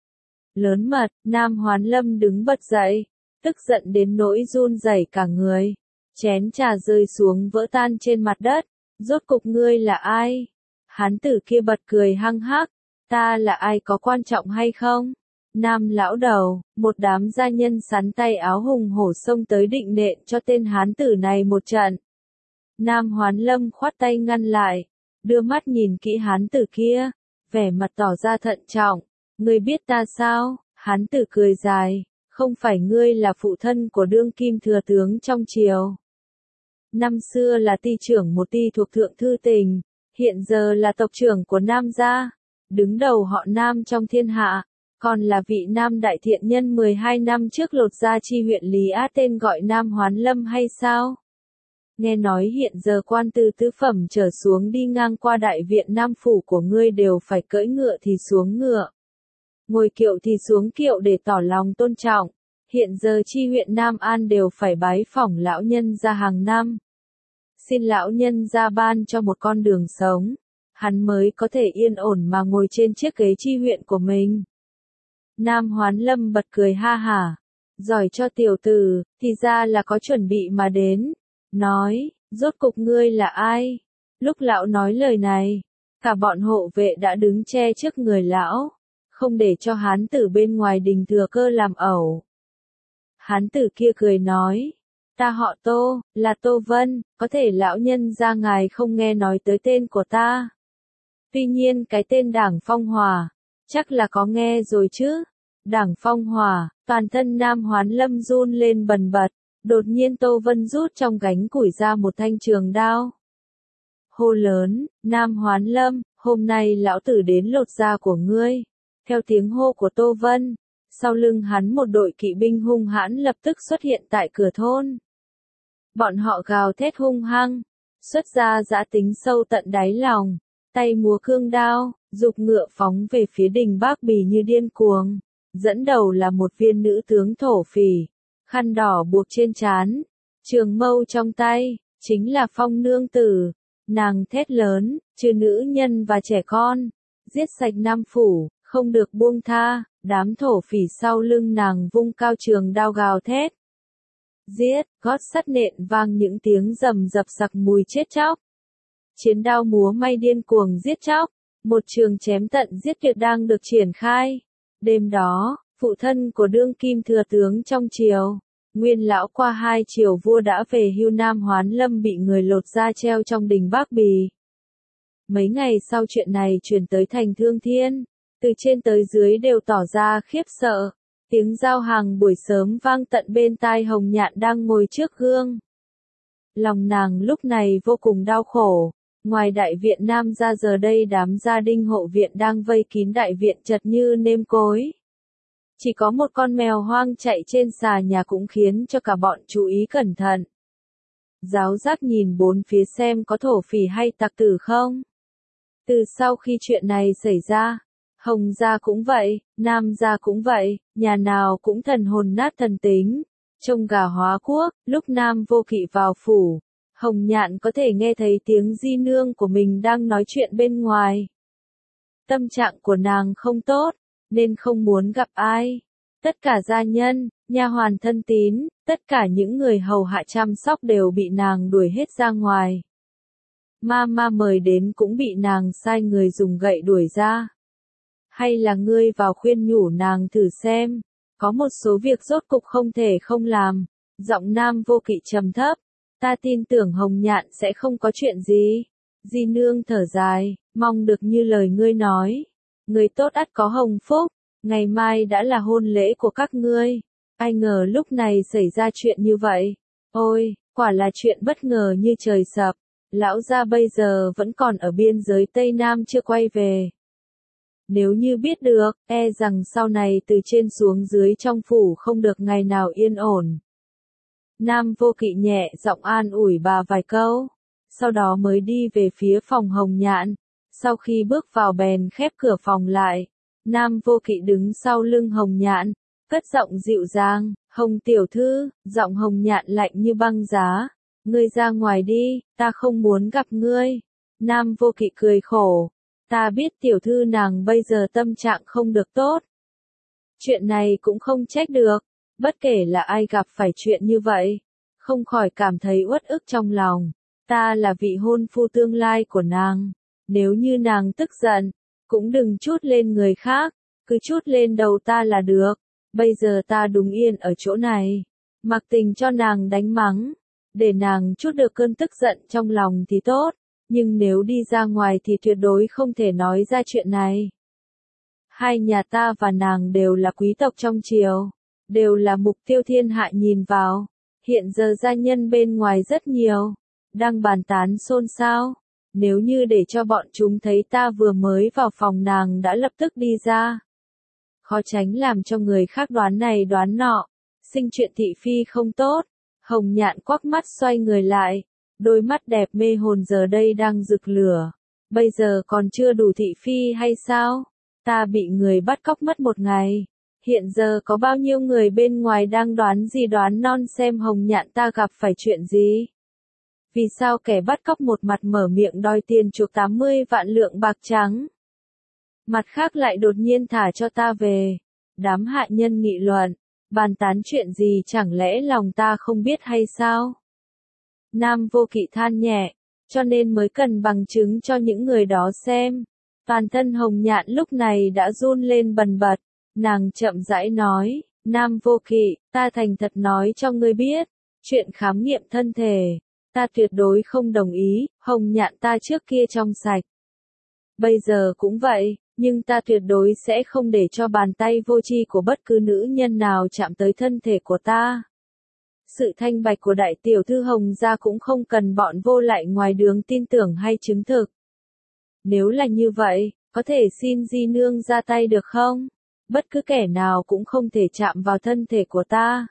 Lớn mật, Nam Hoán Lâm đứng bật dậy, tức giận đến nỗi run rẩy cả người. Chén trà rơi xuống vỡ tan trên mặt đất. Rốt cục ngươi là ai? Hán tử kia bật cười hăng hắc. Ta là ai có quan trọng hay không? Nam lão đầu, một đám gia nhân sắn tay áo hùng hổ xông tới định nện cho tên hán tử này một trận. Nam Hoán Lâm khoát tay ngăn lại, đưa mắt nhìn kỹ hán tử kia, vẻ mặt tỏ ra thận trọng. Ngươi biết ta sao? Hán tử cười dài, không phải ngươi là phụ thân của đương kim thừa tướng trong triều. Năm xưa là ty trưởng một ty thuộc Thượng Thư Tỉnh, hiện giờ là tộc trưởng của Nam gia, đứng đầu họ Nam trong thiên hạ, còn là vị Nam đại thiện nhân mười hai năm trước lột da chi huyện Lý Á tên gọi Nam Hoán Lâm hay sao? Nghe nói hiện giờ quan từ tứ phẩm trở xuống đi ngang qua đại viện Nam phủ của ngươi đều phải cưỡi ngựa thì xuống ngựa, ngồi kiệu thì xuống kiệu để tỏ lòng tôn trọng. Hiện giờ chi huyện Nam An đều phải bái phỏng lão nhân gia hàng năm. Xin lão nhân gia ban cho một con đường sống, hắn mới có thể yên ổn mà ngồi trên chiếc ghế chi huyện của mình. Nam Hoán Lâm bật cười ha hả, giỏi cho tiểu tử, thì ra là có chuẩn bị mà đến. Nói, rốt cục ngươi là ai? Lúc lão nói lời này, cả bọn hộ vệ đã đứng che trước người lão, không để cho hán tử bên ngoài đình thừa cơ làm ẩu. Hán tử kia cười nói, ta họ Tô, là Tô Vân, có thể lão nhân gia ngài không nghe nói tới tên của ta. Tuy nhiên cái tên Đảng Phong Hòa, chắc là có nghe rồi chứ. Đảng Phong Hòa, toàn thân Nam Hoán Lâm run lên bần bật, Đột nhiên Tô Vân rút trong gánh củi ra một thanh trường đao. Hô lớn, Nam Hoán Lâm, hôm nay lão tử đến lột da của ngươi. Theo tiếng hô của Tô Vân, sau lưng hắn một đội kỵ binh hung hãn lập tức xuất hiện tại cửa thôn. Bọn họ gào thét hung hăng, xuất ra dã tính sâu tận đáy lòng, tay múa cương đao, giục ngựa phóng về phía đình Bác Bì như điên cuồng. Dẫn đầu là một viên nữ tướng thổ phỉ, khăn đỏ buộc trên trán, trường mâu trong tay, chính là Phong nương tử. Nàng thét lớn, trừ nữ nhân và trẻ con, giết sạch Nam phủ, không được buông tha. Đám thổ phỉ sau lưng nàng vung cao trường đao gào thét. Giết, gót sắt nện vang những tiếng rầm rập sặc mùi chết chóc. Chiến đao múa may điên cuồng giết chóc, một trường chém tận giết tuyệt đang được triển khai. Đêm đó, phụ thân của đương kim thừa tướng trong triều, Nguyên lão qua hai triều vua đã về hưu Nam Hoán Lâm bị người lột da treo trong đình Bác Bì. Mấy ngày sau chuyện này truyền tới thành Thương Thiên, từ trên tới dưới đều tỏ ra khiếp sợ. Tiếng giao hàng buổi sớm vang tận bên tai Hồng Nhạn đang ngồi trước gương. Lòng nàng lúc này vô cùng đau khổ. Ngoài đại viện Nam ra giờ đây đám gia đình hộ viện đang vây kín đại viện chật như nêm cối. Chỉ có một con mèo hoang chạy trên xà nhà cũng khiến cho cả bọn chú ý cẩn thận. Giáo giác nhìn bốn phía xem có thổ phỉ hay tặc tử không. Từ sau khi chuyện này xảy ra, Hồng gia cũng vậy, Nam gia cũng vậy, nhà nào cũng thần hồn nát thần tính. Trông gà hóa quốc, lúc Nam Vô Kỵ vào phủ, Hồng Nhạn có thể nghe thấy tiếng di nương của mình đang nói chuyện bên ngoài. Tâm trạng của nàng không tốt, nên không muốn gặp ai. Tất cả gia nhân, nha hoàn thân tín, tất cả những người hầu hạ chăm sóc đều bị nàng đuổi hết ra ngoài. Ma ma mời đến cũng bị nàng sai người dùng gậy đuổi ra. Hay là ngươi vào khuyên nhủ nàng thử xem, có một số việc rốt cục không thể không làm. Giọng Nam Vô Kỵ trầm thấp, ta tin tưởng Hồng Nhạn sẽ không có chuyện gì. Di nương thở dài, mong được như lời ngươi nói. Người tốt ắt có hồng phúc, ngày mai đã là hôn lễ của các ngươi. Ai ngờ lúc này xảy ra chuyện như vậy. Ôi, quả là chuyện bất ngờ như trời sập. Lão gia bây giờ vẫn còn ở biên giới Tây Nam chưa quay về. Nếu như biết được, e rằng sau này từ trên xuống dưới trong phủ không được ngày nào yên ổn. Nam Vô Kỵ nhẹ giọng an ủi bà vài câu, sau đó mới đi về phía phòng Hồng Nhạn. Sau khi bước vào bèn khép cửa phòng lại, Nam Vô Kỵ đứng sau lưng Hồng Nhạn, cất giọng dịu dàng, Hồng tiểu thư, giọng Hồng Nhạn lạnh như băng giá, ngươi ra ngoài đi, ta không muốn gặp ngươi. Nam Vô Kỵ cười khổ, ta biết tiểu thư nàng bây giờ tâm trạng không được tốt. Chuyện này cũng không trách được, bất kể là ai gặp phải chuyện như vậy, không khỏi cảm thấy uất ức trong lòng. Ta là vị hôn phu tương lai của nàng, nếu như nàng tức giận, cũng đừng trút lên người khác, cứ trút lên đầu ta là được. Bây giờ ta đúng yên ở chỗ này, mặc tình cho nàng đánh mắng, để nàng trút được cơn tức giận trong lòng thì tốt, nhưng nếu đi ra ngoài thì tuyệt đối không thể nói ra chuyện này. Hai nhà ta và nàng đều là quý tộc trong triều, đều là mục tiêu thiên hạ nhìn vào. Hiện giờ gia nhân bên ngoài rất nhiều, đang bàn tán xôn xao. Nếu như để cho bọn chúng thấy ta vừa mới vào phòng nàng đã lập tức đi ra, khó tránh làm cho người khác đoán này đoán nọ, sinh chuyện thị phi không tốt. Hồng Nhạn quắc mắt xoay người lại, đôi mắt đẹp mê hồn giờ đây đang rực lửa. Bây giờ còn chưa đủ thị phi hay sao? Ta bị người bắt cóc mất một ngày. Hiện giờ có bao nhiêu người bên ngoài đang đoán gì đoán non xem Hồng Nhạn ta gặp phải chuyện gì? Vì sao kẻ bắt cóc một mặt mở miệng đòi tiền chuộc tám mươi vạn lượng bạc trắng? Mặt khác lại đột nhiên thả cho ta về. Đám hạ nhân nghị luận, bàn tán chuyện gì chẳng lẽ lòng ta không biết hay sao? Nam Vô Kỵ than nhẹ, cho nên mới cần bằng chứng cho những người đó xem. Toàn thân Hồng Nhạn lúc này đã run lên bần bật, nàng chậm rãi nói, Nam Vô Kỵ, ta thành thật nói cho ngươi biết, chuyện khám nghiệm thân thể, ta tuyệt đối không đồng ý. Hồng Nhạn ta trước kia trong sạch, bây giờ cũng vậy, nhưng ta tuyệt đối sẽ không để cho bàn tay vô tri của bất cứ nữ nhân nào chạm tới thân thể của ta. Sự thanh bạch của đại tiểu thư Hồng gia cũng không cần bọn vô lại ngoài đường tin tưởng hay chứng thực. Nếu là như vậy, có thể xin di nương ra tay được không? Bất cứ kẻ nào cũng không thể chạm vào thân thể của ta.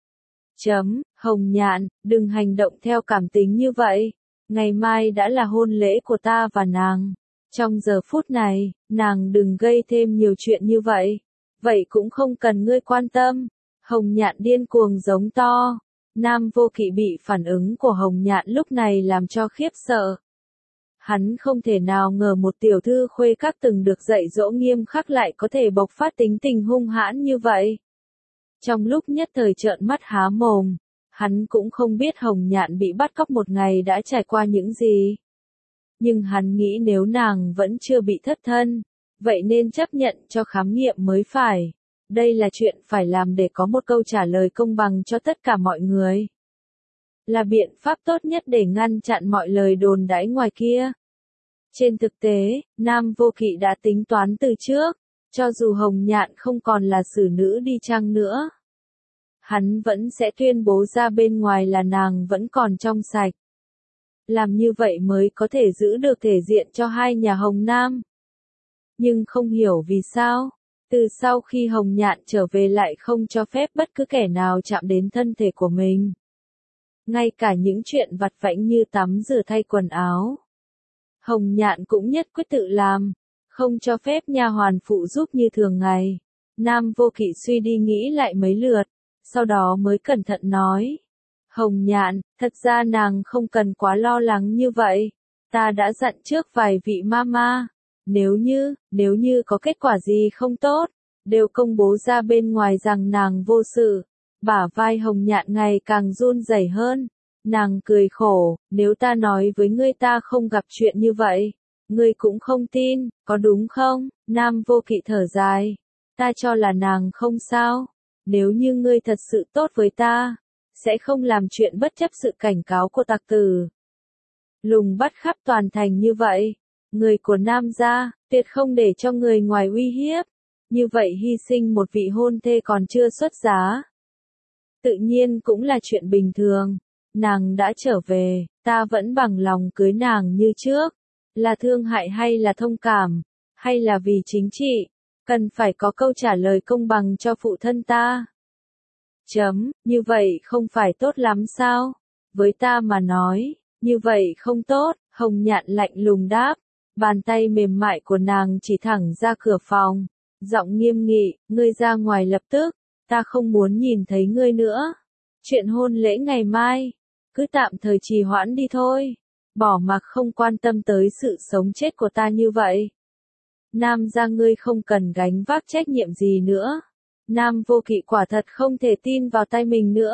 Chấm, Hồng Nhạn, đừng hành động theo cảm tính như vậy. Ngày mai đã là hôn lễ của ta và nàng. Trong giờ phút này, nàng đừng gây thêm nhiều chuyện như vậy. Vậy cũng không cần ngươi quan tâm. Hồng Nhạn điên cuồng giống to. Nam Vô Kỵ bị phản ứng của Hồng Nhạn lúc này làm cho khiếp sợ. Hắn không thể nào ngờ một tiểu thư khuê các từng được dạy dỗ nghiêm khắc lại có thể bộc phát tính tình hung hãn như vậy. Trong lúc nhất thời trợn mắt há mồm, hắn cũng không biết Hồng Nhạn bị bắt cóc một ngày đã trải qua những gì. Nhưng hắn nghĩ nếu nàng vẫn chưa bị thất thân, vậy nên chấp nhận cho khám nghiệm mới phải. Đây là chuyện phải làm để có một câu trả lời công bằng cho tất cả mọi người. Là biện pháp tốt nhất để ngăn chặn mọi lời đồn đãi ngoài kia. Trên thực tế, Nam Vô Kỵ đã tính toán từ trước, cho dù Hồng Nhạn không còn là xử nữ đi chăng nữa. Hắn vẫn sẽ tuyên bố ra bên ngoài là nàng vẫn còn trong sạch. Làm như vậy mới có thể giữ được thể diện cho hai nhà Hồng Nam. Nhưng không hiểu vì sao, từ sau khi Hồng Nhạn trở về lại không cho phép bất cứ kẻ nào chạm đến thân thể của mình. Ngay cả những chuyện vặt vãnh như tắm rửa thay quần áo. Hồng Nhạn cũng nhất quyết tự làm, không cho phép nha hoàn phụ giúp như thường ngày. Nam Vô Kỵ suy đi nghĩ lại mấy lượt, sau đó mới cẩn thận nói. Hồng Nhạn, thật ra nàng không cần quá lo lắng như vậy. Ta đã dặn trước vài vị mama. Nếu như, nếu như có kết quả gì không tốt, đều công bố ra bên ngoài rằng nàng vô sự. Bả vai Hồng Nhạn ngày càng run rẩy hơn. Nàng cười khổ, nếu ta nói với ngươi ta không gặp chuyện như vậy, ngươi cũng không tin, có đúng không? Nam Vô Kỵ thở dài. Ta cho là nàng không sao. Nếu như ngươi thật sự tốt với ta, sẽ không làm chuyện bất chấp sự cảnh cáo của tặc tử. Lùng bắt khắp toàn thành như vậy. Người của Nam gia, tuyệt không để cho người ngoài uy hiếp. Như vậy hy sinh một vị hôn thê còn chưa xuất giá. Tự nhiên cũng là chuyện bình thường. Nàng đã trở về, ta vẫn bằng lòng cưới nàng như trước. Là thương hại hay là thông cảm, hay là vì chính trị, cần phải có câu trả lời công bằng cho phụ thân ta. Chấm, như vậy không phải tốt lắm sao? Với ta mà nói, như vậy không tốt, Hồng Nhạn lạnh lùng đáp. Bàn tay mềm mại của nàng chỉ thẳng ra cửa phòng. Giọng nghiêm nghị, ngươi ra ngoài lập tức, ta không muốn nhìn thấy ngươi nữa. Chuyện hôn lễ ngày mai, cứ tạm thời trì hoãn đi thôi. Bỏ mặc không quan tâm tới sự sống chết của ta như vậy. Nam gia ngươi không cần gánh vác trách nhiệm gì nữa. Nam Vô Kỵ quả thật không thể tin vào tay mình nữa.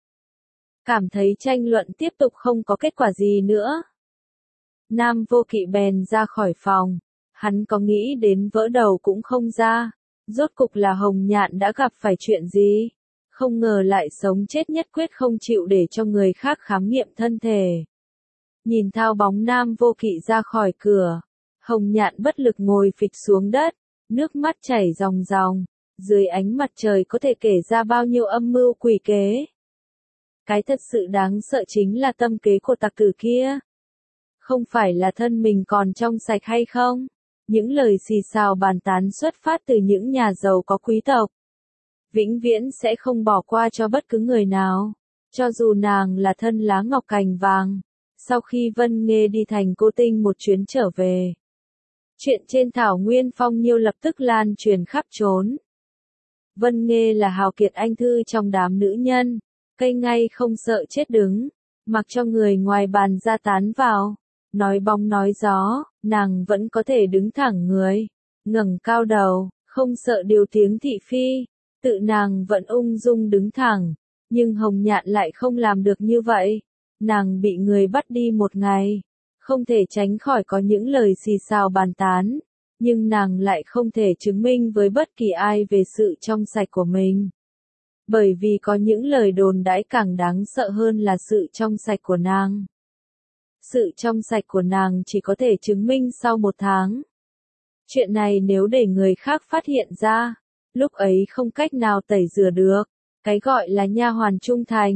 Cảm thấy tranh luận tiếp tục không có kết quả gì nữa. Nam Vô Kỵ bèn ra khỏi phòng. Hắn có nghĩ đến vỡ đầu cũng không ra. Rốt cục là Hồng Nhạn đã gặp phải chuyện gì? Không ngờ lại sống chết nhất quyết không chịu để cho người khác khám nghiệm thân thể. Nhìn thao bóng Nam Vô Kỵ ra khỏi cửa. Hồng Nhạn bất lực ngồi phịch xuống đất. Nước mắt chảy ròng ròng. Dưới ánh mặt trời có thể kể ra bao nhiêu âm mưu quỷ kế. Cái thật sự đáng sợ chính là tâm kế của tặc tử kia. Không phải là thân mình còn trong sạch hay không? Những lời xì xào bàn tán xuất phát từ những nhà giàu có quý tộc. Vĩnh viễn sẽ không bỏ qua cho bất cứ người nào. Cho dù nàng là thân lá ngọc cành vàng. Sau khi Vân Nghê đi thành Cô Tinh một chuyến trở về. Chuyện trên Thảo Nguyên Phong Nhiêu lập tức lan truyền khắp trốn. Vân Nghê là hào kiệt anh thư trong đám nữ nhân. Cây ngay không sợ chết đứng. Mặc cho người ngoài bàn ra tán vào. Nói bóng nói gió, nàng vẫn có thể đứng thẳng người, ngẩng cao đầu, không sợ điều tiếng thị phi, tự nàng vẫn ung dung đứng thẳng, nhưng Hồng Nhạn lại không làm được như vậy. Nàng bị người bắt đi một ngày, không thể tránh khỏi có những lời xì xào bàn tán, nhưng nàng lại không thể chứng minh với bất kỳ ai về sự trong sạch của mình. Bởi vì có những lời đồn đãi càng đáng sợ hơn là sự trong sạch của nàng. Sự trong sạch của nàng chỉ có thể chứng minh sau một tháng. Chuyện này nếu để người khác phát hiện ra, lúc ấy không cách nào tẩy rửa được. Cái gọi là nha hoàn trung thành,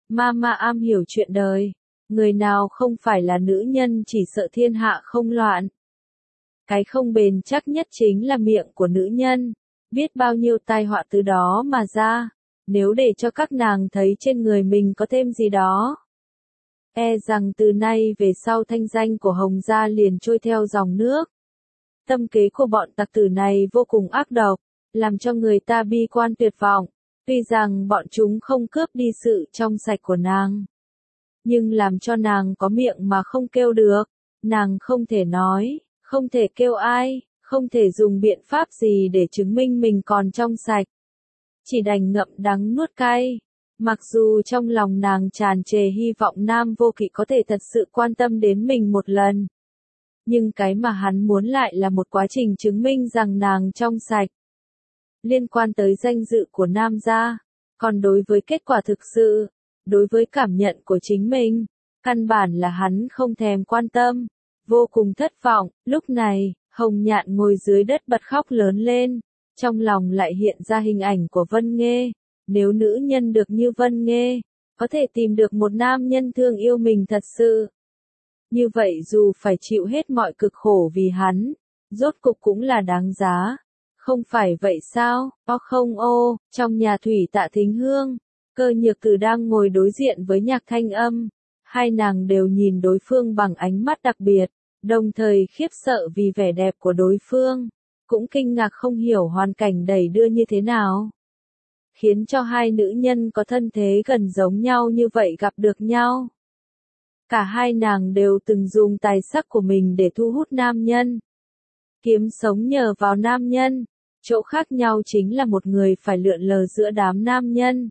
Mama am hiểu chuyện đời. Người nào không phải là nữ nhân chỉ sợ thiên hạ không loạn. Cái không bền chắc nhất chính là miệng của nữ nhân. Biết bao nhiêu tai họa từ đó mà ra. Nếu để cho các nàng thấy trên người mình có thêm gì đó. E rằng từ nay về sau thanh danh của Hồng gia liền trôi theo dòng nước. Tâm kế của bọn tặc tử này vô cùng ác độc, làm cho người ta bi quan tuyệt vọng. Tuy rằng bọn chúng không cướp đi sự trong sạch của nàng, nhưng làm cho nàng có miệng mà không kêu được. Nàng không thể nói, không thể kêu ai, không thể dùng biện pháp gì để chứng minh mình còn trong sạch. Chỉ đành ngậm đắng nuốt cay. Mặc dù trong lòng nàng tràn trề hy vọng Nam Vô Kỵ có thể thật sự quan tâm đến mình một lần. Nhưng cái mà hắn muốn lại là một quá trình chứng minh rằng nàng trong sạch. Liên quan tới danh dự của Nam gia. Còn đối với kết quả thực sự, đối với cảm nhận của chính mình, căn bản là hắn không thèm quan tâm. Vô cùng thất vọng, lúc này, Hồng Nhạn ngồi dưới đất bật khóc lớn lên. Trong lòng lại hiện ra hình ảnh của Vân Nghê. Nếu nữ nhân được như Vân Nghê, có thể tìm được một nam nhân thương yêu mình thật sự. Như vậy dù phải chịu hết mọi cực khổ vì hắn, rốt cục cũng là đáng giá. Không phải vậy sao? O không ô, trong nhà Thủy Tạ Thính Hương, Cơ Nhược Từ đang ngồi đối diện với Nhạc Thanh Âm. Hai nàng đều nhìn đối phương bằng ánh mắt đặc biệt, đồng thời khiếp sợ vì vẻ đẹp của đối phương, cũng kinh ngạc không hiểu hoàn cảnh đẩy đưa như thế nào. Khiến cho hai nữ nhân có thân thế gần giống nhau như vậy gặp được nhau. Cả hai nàng đều từng dùng tài sắc của mình để thu hút nam nhân. Kiếm sống nhờ vào nam nhân. Chỗ khác nhau chính là một người phải lượn lờ giữa đám nam nhân.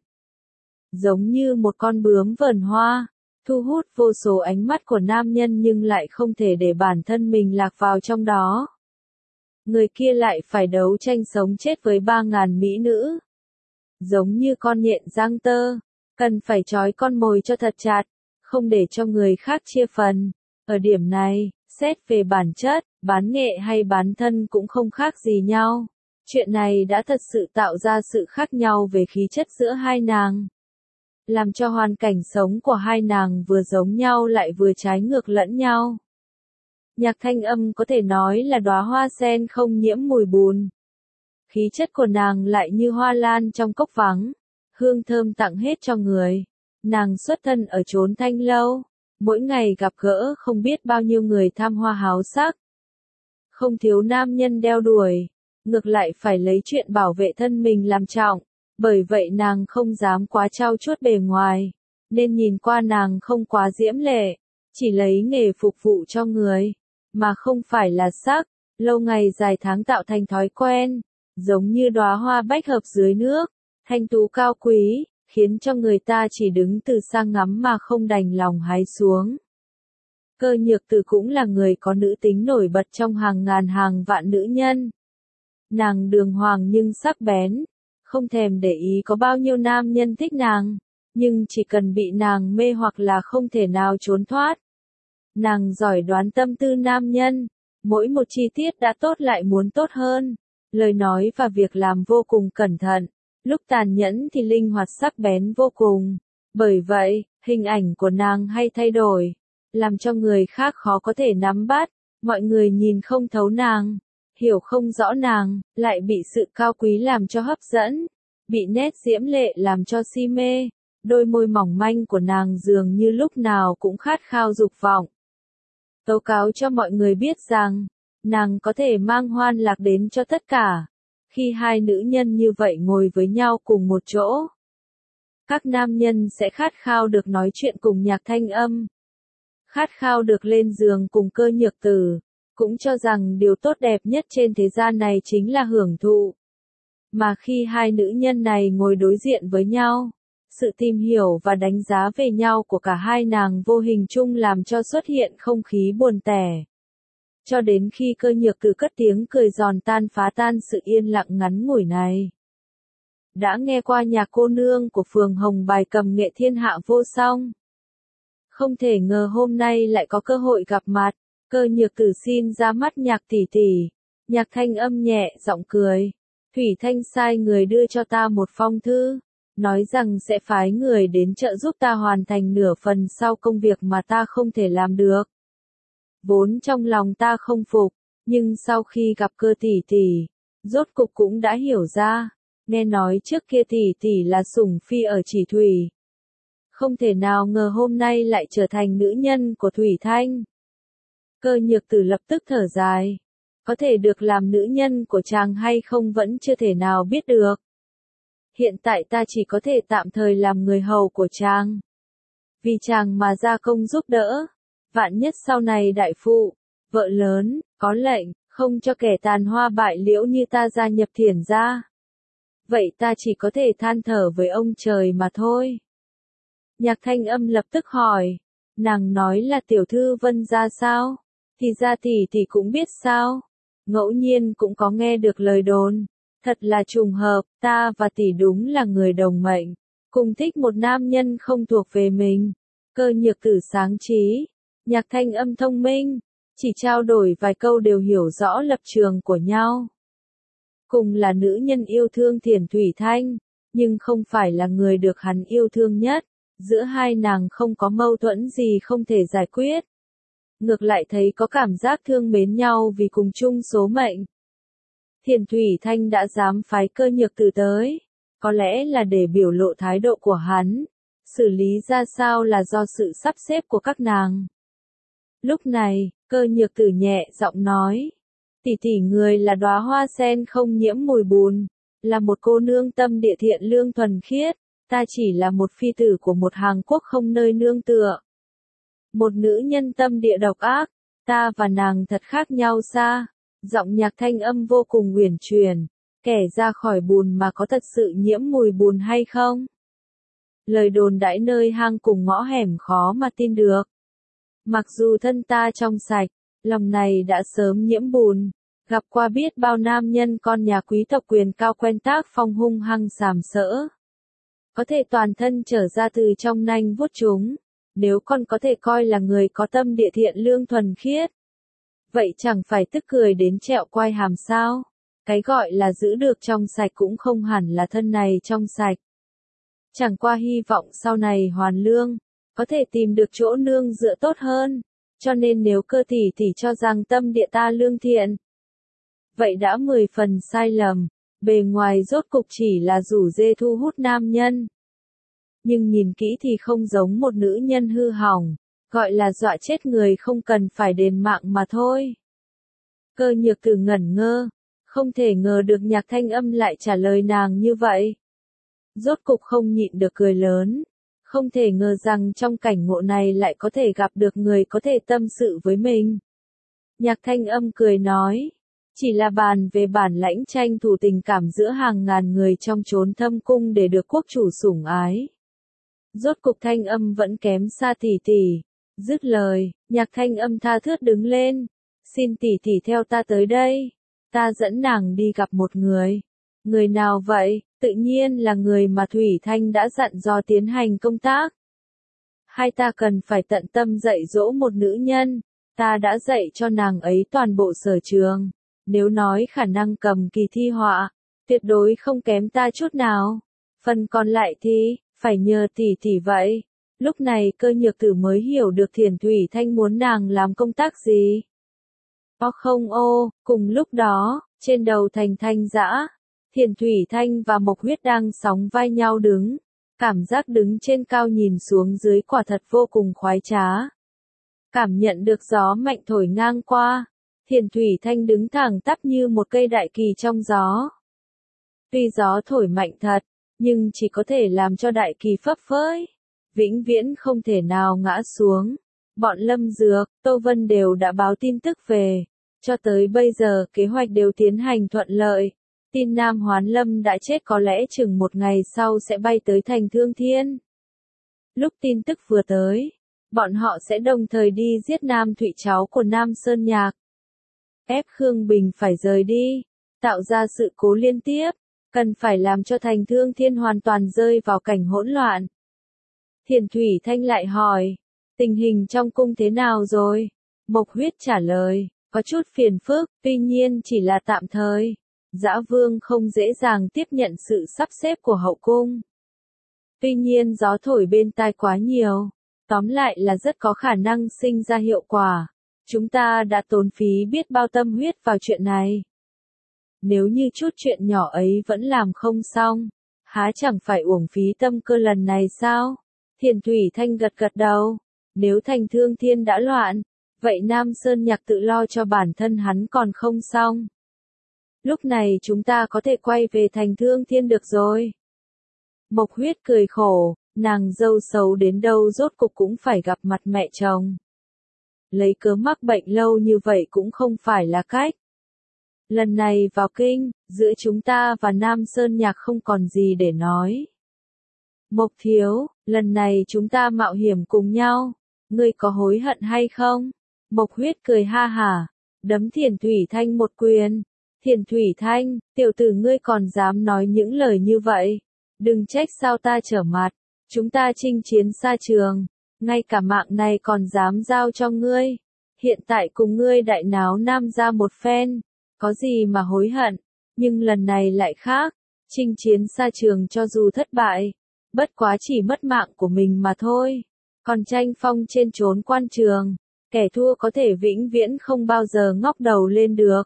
Giống như một con bướm vờn hoa, thu hút vô số ánh mắt của nam nhân nhưng lại không thể để bản thân mình lạc vào trong đó. Người kia lại phải đấu tranh sống chết với ba ngàn mỹ nữ. Giống như con nhện giăng tơ, cần phải trói con mồi cho thật chặt, không để cho người khác chia phần. Ở điểm này, xét về bản chất, bán nghệ hay bán thân cũng không khác gì nhau. Chuyện này đã thật sự tạo ra sự khác nhau về khí chất giữa hai nàng. Làm cho hoàn cảnh sống của hai nàng vừa giống nhau lại vừa trái ngược lẫn nhau. Nhạc Thanh Âm có thể nói là đóa hoa sen không nhiễm mùi bùn. Khí chất của nàng lại như hoa lan trong cốc vắng, hương thơm tặng hết cho người. Nàng xuất thân ở chốn thanh lâu, mỗi ngày gặp gỡ không biết bao nhiêu người tham hoa háo sắc. Không thiếu nam nhân đeo đuổi, ngược lại phải lấy chuyện bảo vệ thân mình làm trọng, bởi vậy nàng không dám quá trau chuốt bề ngoài, nên nhìn qua nàng không quá diễm lệ, chỉ lấy nghề phục vụ cho người, mà không phải là sắc, lâu ngày dài tháng tạo thành thói quen. Giống như đóa hoa bách hợp dưới nước, thanh tú cao quý, khiến cho người ta chỉ đứng từ xa ngắm mà không đành lòng hái xuống. Cơ Nhược Từ cũng là người có nữ tính nổi bật trong hàng ngàn hàng vạn nữ nhân. Nàng đường hoàng nhưng sắc bén, không thèm để ý có bao nhiêu nam nhân thích nàng, nhưng chỉ cần bị nàng mê hoặc là không thể nào trốn thoát. Nàng giỏi đoán tâm tư nam nhân, mỗi một chi tiết đã tốt lại muốn tốt hơn. Lời nói và việc làm vô cùng cẩn thận, lúc tàn nhẫn thì linh hoạt sắc bén vô cùng. Bởi vậy, hình ảnh của nàng hay thay đổi, làm cho người khác khó có thể nắm bắt, mọi người nhìn không thấu nàng, hiểu không rõ nàng, lại bị sự cao quý làm cho hấp dẫn, bị nét diễm lệ làm cho si mê, đôi môi mỏng manh của nàng dường như lúc nào cũng khát khao dục vọng. Tố cáo cho mọi người biết rằng, nàng có thể mang hoan lạc đến cho tất cả. Khi hai nữ nhân như vậy ngồi với nhau cùng một chỗ, các nam nhân sẽ khát khao được nói chuyện cùng Nhạc Thanh Âm, khát khao được lên giường cùng Cơ Nhược Từ, cũng cho rằng điều tốt đẹp nhất trên thế gian này chính là hưởng thụ. Mà khi hai nữ nhân này ngồi đối diện với nhau, sự tìm hiểu và đánh giá về nhau của cả hai nàng vô hình chung làm cho xuất hiện không khí buồn tẻ. Cho đến khi Cơ Nhược Từ cất tiếng cười giòn tan phá tan sự yên lặng ngắn ngủi này. Đã nghe qua nhạc cô nương của phường Hồng bài cầm nghệ thiên hạ vô song. Không thể ngờ hôm nay lại có cơ hội gặp mặt. Cơ Nhược Từ xin ra mắt Nhạc tỷ tỷ. Nhạc Thanh Âm nhẹ giọng cười. Thủy Thanh sai người đưa cho ta một phong thư. nói rằng sẽ phái người đến trợ giúp ta hoàn thành nửa phần sau công việc mà ta không thể làm được. Vốn trong lòng ta không phục, nhưng sau khi gặp Cơ tỷ tỷ, rốt cục cũng đã hiểu ra, nghe nói trước kia tỷ tỷ là sủng phi ở Chỉ Thủy. Không thể nào ngờ hôm nay lại trở thành nữ nhân của Thủy Thanh. Cơ Nhược Tử lập tức thở dài, có thể được làm nữ nhân của chàng hay không vẫn chưa thể nào biết được. Hiện tại ta chỉ có thể tạm thời làm người hầu của chàng. Vì chàng mà ra công giúp đỡ, vạn nhất sau này đại phụ, vợ lớn, có lệnh, không cho kẻ tàn hoa bại liễu như ta gia nhập Thiển gia. Vậy ta chỉ có thể than thở với ông trời mà thôi. Nhạc Thanh Âm lập tức hỏi, nàng nói là tiểu thư Vân gia sao? Thì ra tỷ tỷ cũng biết sao? Ngẫu nhiên cũng có nghe được lời đồn. Thật là trùng hợp, ta và tỷ đúng là người đồng mệnh, cùng thích một nam nhân không thuộc về mình. Cơ Nhược Tử sáng trí, Nhạc Thanh Âm thông minh, chỉ trao đổi vài câu đều hiểu rõ lập trường của nhau. Cùng là nữ nhân yêu thương Thiển Thủy Thanh, nhưng không phải là người được hắn yêu thương nhất, giữa hai nàng không có mâu thuẫn gì không thể giải quyết. Ngược lại thấy có cảm giác thương mến nhau vì cùng chung số mệnh. Thiển Thủy Thanh đã dám phái Cơ Nhược Tử tới, có lẽ là để biểu lộ thái độ của hắn, xử lý ra sao là do sự sắp xếp của các nàng. Lúc này, Cơ Nhược Tử nhẹ giọng nói, tỷ tỷ người là đóa hoa sen không nhiễm mùi bùn, là một cô nương tâm địa thiện lương thuần khiết, ta chỉ là một phi tử của một hàng quốc không nơi nương tựa. Một nữ nhân tâm địa độc ác, ta và nàng thật khác nhau xa. Giọng Nhạc Thanh Âm vô cùng uyển chuyển, kẻ ra khỏi bùn mà có thật sự nhiễm mùi bùn hay không? Lời đồn đãi nơi hang cùng ngõ hẻm khó mà tin được. Mặc dù thân ta trong sạch, lòng này đã sớm nhiễm bùn, gặp qua biết bao nam nhân con nhà quý tộc quyền cao quen tác phong hung hăng sàm sỡ. Có thể toàn thân trở ra từ trong nanh vuốt chúng, nếu con có thể coi là người có tâm địa thiện lương thuần khiết. Vậy chẳng phải tức cười đến trẹo quai hàm sao? Cái gọi là giữ được trong sạch cũng không hẳn là thân này trong sạch. Chẳng qua hy vọng sau này hoàn lương, có thể tìm được chỗ nương dựa tốt hơn, cho nên nếu Cơ tỷ tỷ cho rằng tâm địa ta lương thiện, vậy đã mười phần sai lầm, bề ngoài rốt cục chỉ là rủ dê thu hút nam nhân. Nhưng nhìn kỹ thì không giống một nữ nhân hư hỏng, gọi là dọa chết người không cần phải đền mạng mà thôi. Cơ Nhược Tử ngẩn ngơ, không thể ngờ được Nhạc Thanh Âm lại trả lời nàng như vậy. Rốt cục không nhịn được cười lớn, không thể ngờ rằng trong cảnh ngộ này lại có thể gặp được người có thể tâm sự với mình. Nhạc Thanh Âm cười nói, chỉ là bàn về bản lãnh tranh thủ tình cảm giữa hàng ngàn người trong chốn thâm cung để được quốc chủ sủng ái. Rốt cục Thanh Âm vẫn kém xa tỷ tỷ. Dứt lời, Nhạc Thanh Âm tha thướt đứng lên, xin tỷ tỷ theo ta tới đây, ta dẫn nàng đi gặp một người. Người nào vậy? Tự nhiên là người mà Thủy Thanh đã dặn dò tiến hành công tác. Hai ta cần phải tận tâm dạy dỗ một nữ nhân, ta đã dạy cho nàng ấy toàn bộ sở trường, nếu nói khả năng cầm kỳ thi họa, tuyệt đối không kém ta chút nào. Phần còn lại thì, phải nhờ tỷ tỷ vậy. Lúc này Cơ Nhược Tử mới hiểu được Thiển Thủy Thanh muốn nàng làm công tác gì. O không ô, cùng lúc đó, trên đầu thành Thanh Dã, Thiển Thủy Thanh và Mộc Huyết đang sóng vai nhau đứng. Cảm giác đứng trên cao nhìn xuống dưới quả thật vô cùng khoái trá. Cảm nhận được gió mạnh thổi ngang qua, Thiển Thủy Thanh đứng thẳng tắp như một cây đại kỳ trong gió. Tuy gió thổi mạnh thật, nhưng chỉ có thể làm cho đại kỳ phấp phới, vĩnh viễn không thể nào ngã xuống. Bọn Lâm Dược, Tô Vân đều đã báo tin tức về. Cho tới bây giờ kế hoạch đều tiến hành thuận lợi. Tin Nam Hoán Lâm đã chết có lẽ chừng một ngày sau sẽ bay tới thành Thương Thiên. Lúc tin tức vừa tới, bọn họ sẽ đồng thời đi giết Nam Thụy cháu của Nam Sơn Nhạc. Ép Khương Bình phải rời đi, tạo ra sự cố liên tiếp, cần phải làm cho thành Thương Thiên hoàn toàn rơi vào cảnh hỗn loạn. Thiển Thủy Thanh lại hỏi, tình hình trong cung thế nào rồi? Mộc Huyết trả lời, có chút phiền phức, tuy nhiên chỉ là tạm thời. Dã Vương không dễ dàng tiếp nhận sự sắp xếp của hậu cung. Tuy nhiên gió thổi bên tai quá nhiều. Tóm lại là rất có khả năng sinh ra hiệu quả. Chúng ta đã tốn phí biết bao tâm huyết vào chuyện này. Nếu như chút chuyện nhỏ ấy vẫn làm không xong, há chẳng phải uổng phí tâm cơ lần này sao? Thiền Thủy Thanh gật gật đầu. Nếu Thành Thương Thiên đã loạn, vậy Nam Sơn Nhạc tự lo cho bản thân hắn còn không xong. Lúc này chúng ta có thể quay về Thành Thương Thiên được rồi. Mộc Huyết cười khổ, nàng dâu xấu đến đâu rốt cục cũng phải gặp mặt mẹ chồng. Lấy cớ mắc bệnh lâu như vậy cũng không phải là cách. Lần này vào kinh, giữa chúng ta và Nam Sơn Nhạc không còn gì để nói. Mộc thiếu, lần này chúng ta mạo hiểm cùng nhau, ngươi có hối hận hay không? Mộc Huyết cười ha hả, đấm Thiền Thủy Thanh một quyền. Thiền Thủy Thanh, tiểu tử ngươi còn dám nói những lời như vậy. Đừng trách sao ta trở mặt, chúng ta chinh chiến xa trường, ngay cả mạng này còn dám giao cho ngươi. Hiện tại cùng ngươi đại náo nam ra một phen, có gì mà hối hận, nhưng lần này lại khác, chinh chiến xa trường cho dù thất bại, bất quá chỉ mất mạng của mình mà thôi. Còn tranh phong trên trốn quan trường, kẻ thua có thể vĩnh viễn không bao giờ ngóc đầu lên được.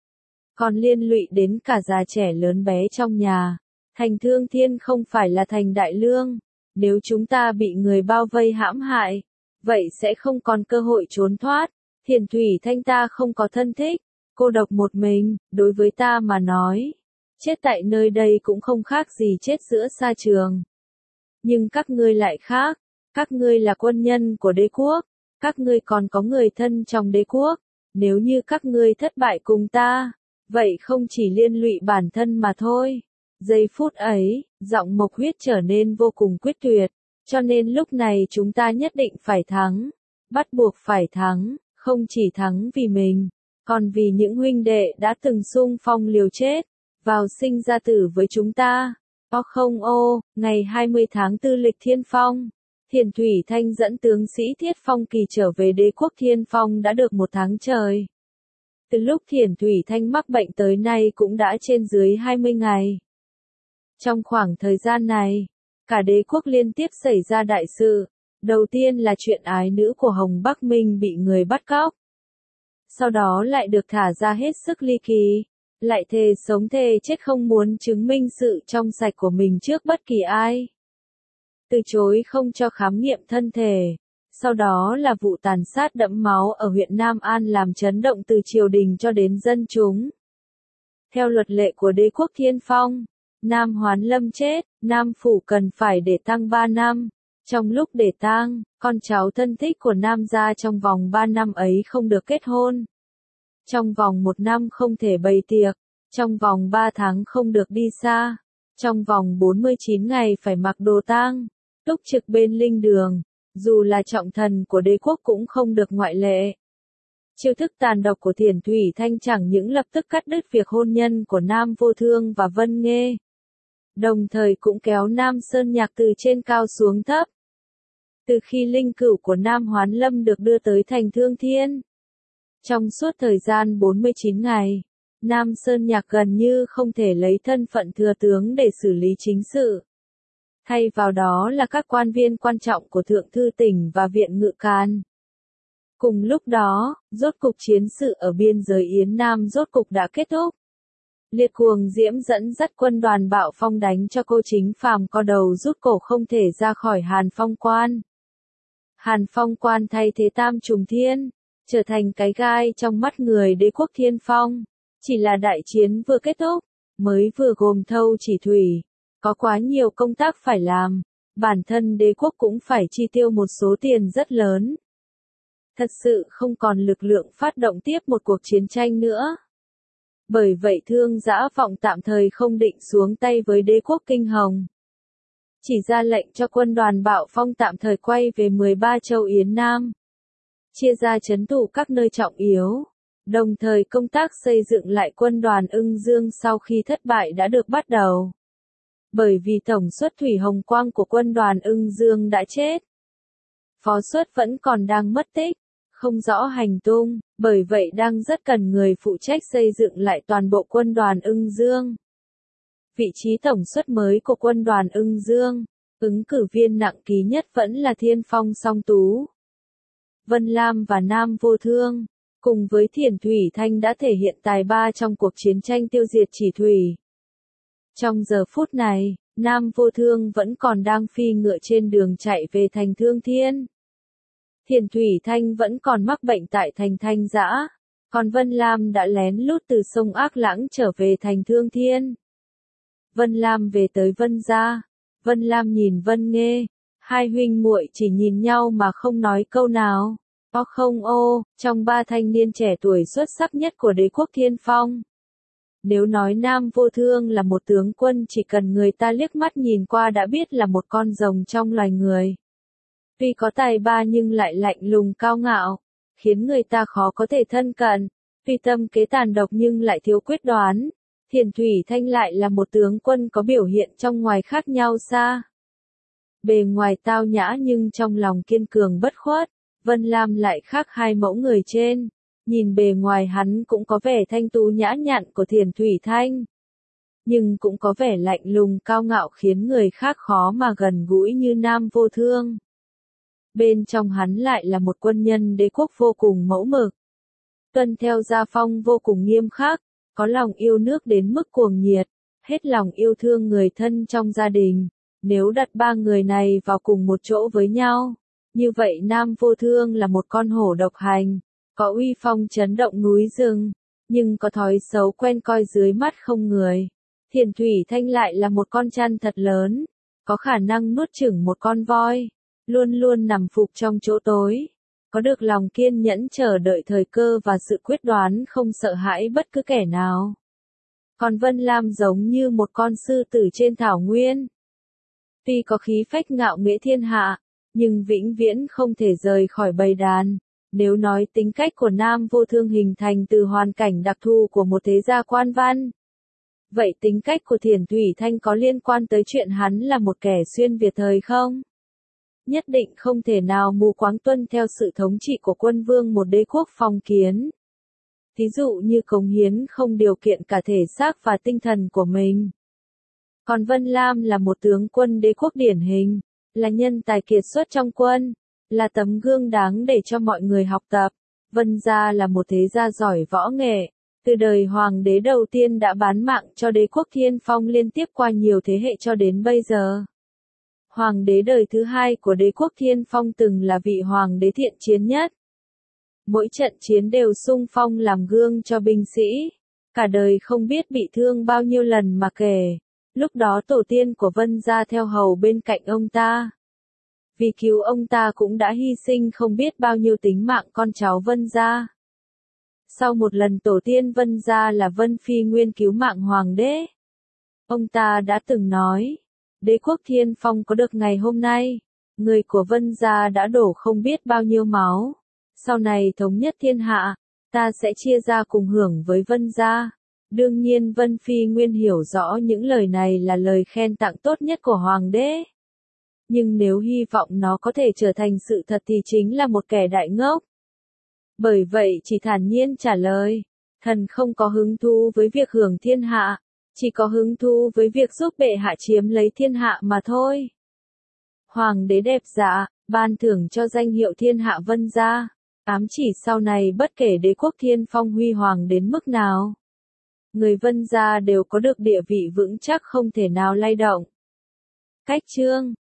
Còn liên lụy đến cả già trẻ lớn bé trong nhà. Thành Thương Thiên không phải là thành Đại Lương, nếu chúng ta bị người bao vây hãm hại, vậy sẽ không còn cơ hội trốn thoát. Thiền Thủy Thanh ta không có thân thích, cô độc một mình, đối với ta mà nói, chết tại nơi đây cũng không khác gì chết giữa sa trường. Nhưng các ngươi lại khác, các ngươi là quân nhân của đế quốc, các ngươi còn có người thân trong đế quốc, nếu như các ngươi thất bại cùng ta, vậy không chỉ liên lụy bản thân mà thôi. Giây phút ấy, giọng Mộc Huyết trở nên vô cùng quyết tuyệt, cho nên lúc này chúng ta nhất định phải thắng, bắt buộc phải thắng, không chỉ thắng vì mình, còn vì những huynh đệ đã từng xung phong liều chết, vào sinh ra tử với chúng ta. O không ô, ngày hai mươi tháng tư lịch Thiên Phong, Thiền Thủy Thanh dẫn tướng sĩ Thiết Phong Kỳ trở về đế quốc Thiên Phong đã được một tháng trời. Từ lúc Thiền Thủy Thanh mắc bệnh tới nay cũng đã trên dưới hai mươi ngày. Trong khoảng thời gian này, cả đế quốc liên tiếp xảy ra đại sự. Đầu tiên là chuyện ái nữ của Hồng Bắc Minh bị người bắt cóc. Sau đó lại được thả ra hết sức ly kỳ. Lại thề sống thề chết không muốn chứng minh sự trong sạch của mình trước bất kỳ ai. Từ chối không cho khám nghiệm thân thể. Sau đó là vụ tàn sát đẫm máu ở huyện Nam An làm chấn động từ triều đình cho đến dân chúng. Theo luật lệ của đế quốc Thiên Phong, Nam Hoán Lâm chết, Nam Phủ cần phải để tang ba năm. Trong lúc để tang, con cháu thân thích của Nam gia trong vòng ba năm ấy không được kết hôn. Trong vòng một năm không thể bày tiệc. Trong vòng ba tháng không được đi xa. Trong vòng bốn mươi chín ngày phải mặc đồ tang, túc trực bên linh đường. Dù là trọng thần của đế quốc cũng không được ngoại lệ. Chiêu thức tàn độc của Thiền Thủy Thanh chẳng những lập tức cắt đứt việc hôn nhân của Nam Vô Thương và Vân Nghê, đồng thời cũng kéo Nam Sơn Nhạc từ trên cao xuống thấp. Từ khi linh cữu của Nam Hoán Lâm được đưa tới Thành Thương Thiên, trong suốt thời gian bốn mươi chín ngày, Nam Sơn Nhạc gần như không thể lấy thân phận thừa tướng để xử lý chính sự. Thay vào đó là các quan viên quan trọng của Thượng Thư tỉnh và Viện Ngự Can. Cùng lúc đó, rốt cục chiến sự ở biên giới Yến Nam rốt cục đã kết thúc. Liệt Cuồng Diễm dẫn dắt quân đoàn Bạo Phong đánh cho cô Chính Phàm co đầu rút cổ không thể ra khỏi Hàn Phong Quan. Hàn Phong Quan thay thế Tam Trùng Thiên, trở thành cái gai trong mắt người đế quốc Thiên Phong. Chỉ là đại chiến vừa kết thúc, mới vừa gồm thâu chỉ thủy, có quá nhiều công tác phải làm, bản thân đế quốc cũng phải chi tiêu một số tiền rất lớn. Thật sự không còn lực lượng phát động tiếp một cuộc chiến tranh nữa. Bởi vậy Thương Dã Vọng tạm thời không định xuống tay với đế quốc Kinh Hồng. Chỉ ra lệnh cho quân đoàn Bạo Phong tạm thời quay về mười ba châu Yến Nam. Chia ra trấn thủ các nơi trọng yếu. Đồng thời công tác xây dựng lại quân đoàn Ưng Dương sau khi thất bại đã được bắt đầu. Bởi vì tổng suất Thủy Hồng Quang của quân đoàn Ưng Dương đã chết. Phó suất vẫn còn đang mất tích, không rõ hành tung, bởi vậy đang rất cần người phụ trách xây dựng lại toàn bộ quân đoàn Ưng Dương. Vị trí tổng suất mới của quân đoàn Ưng Dương Ứng cử viên nặng ký nhất vẫn là Thiên Phong Song Tú, Vân Lam và Nam Vô Thương, cùng với Thiền Thủy Thanh đã thể hiện tài ba trong cuộc chiến tranh tiêu diệt Chỉ Thủy. Trong giờ phút này, Nam Vô Thương vẫn còn đang phi ngựa trên đường chạy về thành Thương Thiên. Thiền Thủy Thanh vẫn còn mắc bệnh tại thành Thanh Giã, còn Vân Lam đã lén lút từ sông Ác Lãng trở về thành Thương Thiên. Vân Lam về tới Vân gia, Vân Lam nhìn Vân Nghê, hai huynh muội chỉ nhìn nhau mà không nói câu nào. O không ô, trong ba thanh niên trẻ tuổi xuất sắc nhất của đế quốc Thiên Phong. Nếu nói Nam Vô Thương là một tướng quân chỉ cần người ta liếc mắt nhìn qua đã biết là một con rồng trong loài người. Tuy có tài ba nhưng lại lạnh lùng cao ngạo, khiến người ta khó có thể thân cận. Tuy tâm kế tàn độc nhưng lại thiếu quyết đoán. Thiền Thủy Thanh lại là một tướng quân có biểu hiện trong ngoài khác nhau xa. Bề ngoài tao nhã nhưng trong lòng kiên cường bất khuất. Vân Lam lại khác hai mẫu người trên. Nhìn bề ngoài hắn cũng có vẻ thanh tú nhã nhặn của Thiền Thủy Thanh. Nhưng cũng có vẻ lạnh lùng cao ngạo khiến người khác khó mà gần gũi như Nam Vô Thương. Bên trong hắn lại là một quân nhân đế quốc vô cùng mẫu mực. Tuân theo gia phong vô cùng nghiêm khắc, có lòng yêu nước đến mức cuồng nhiệt, hết lòng yêu thương người thân trong gia đình. Nếu đặt ba người này vào cùng một chỗ với nhau, như vậy Nam Vô Thương là một con hổ độc hành, có uy phong chấn động núi rừng, nhưng có thói xấu quen coi dưới mắt không người. Thiền Thủy Thanh lại là một con chăn thật lớn, có khả năng nuốt chửng một con voi, luôn luôn nằm phục trong chỗ tối, có được lòng kiên nhẫn chờ đợi thời cơ và sự quyết đoán không sợ hãi bất cứ kẻ nào. Còn Vân Lam giống như một con sư tử trên thảo nguyên. Tuy có khí phách ngạo nghễ thiên hạ, nhưng vĩnh viễn không thể rời khỏi bầy đàn. Nếu nói tính cách của Nam Vô Thương hình thành từ hoàn cảnh đặc thù của một thế gia quan văn, vậy tính cách của Thiền Thủy Thanh có liên quan tới chuyện hắn là một kẻ xuyên Việt thời không? Nhất định không thể nào mù quáng tuân theo sự thống trị của quân vương một đế quốc phong kiến. Thí dụ như cống hiến không điều kiện cả thể xác và tinh thần của mình. Còn Vân Lam là một tướng quân đế quốc điển hình, là nhân tài kiệt xuất trong quân, là tấm gương đáng để cho mọi người học tập. Vân gia là một thế gia giỏi võ nghệ, từ đời hoàng đế đầu tiên đã bán mạng cho đế quốc Thiên Phong liên tiếp qua nhiều thế hệ cho đến bây giờ. Hoàng đế đời thứ hai của đế quốc Thiên Phong từng là vị hoàng đế thiện chiến nhất. Mỗi trận chiến đều sung phong làm gương cho binh sĩ, cả đời không biết bị thương bao nhiêu lần mà kể. Lúc đó tổ tiên của Vân gia theo hầu bên cạnh ông ta. Vì cứu ông ta cũng đã hy sinh không biết bao nhiêu tính mạng con cháu Vân gia. Sau một lần tổ tiên Vân gia là Vân Phi Nguyên cứu mạng hoàng đế, ông ta đã từng nói, đế quốc Thiên Phong có được ngày hôm nay, người của Vân gia đã đổ không biết bao nhiêu máu. Sau này thống nhất thiên hạ, ta sẽ chia ra cùng hưởng với Vân gia. Đương nhiên Vân Phi Nguyên hiểu rõ những lời này là lời khen tặng tốt nhất của hoàng đế. Nhưng nếu hy vọng nó có thể trở thành sự thật thì chính là một kẻ đại ngốc. Bởi vậy chỉ thản nhiên trả lời, thần không có hứng thú với việc hưởng thiên hạ, chỉ có hứng thú với việc giúp bệ hạ chiếm lấy thiên hạ mà thôi. Hoàng đế đẹp dạ, ban thưởng cho danh hiệu thiên hạ Vân gia, ám chỉ sau này bất kể đế quốc Thiên Phong huy hoàng đến mức nào, người Vân gia đều có được địa vị vững chắc không thể nào lay động. Cách chương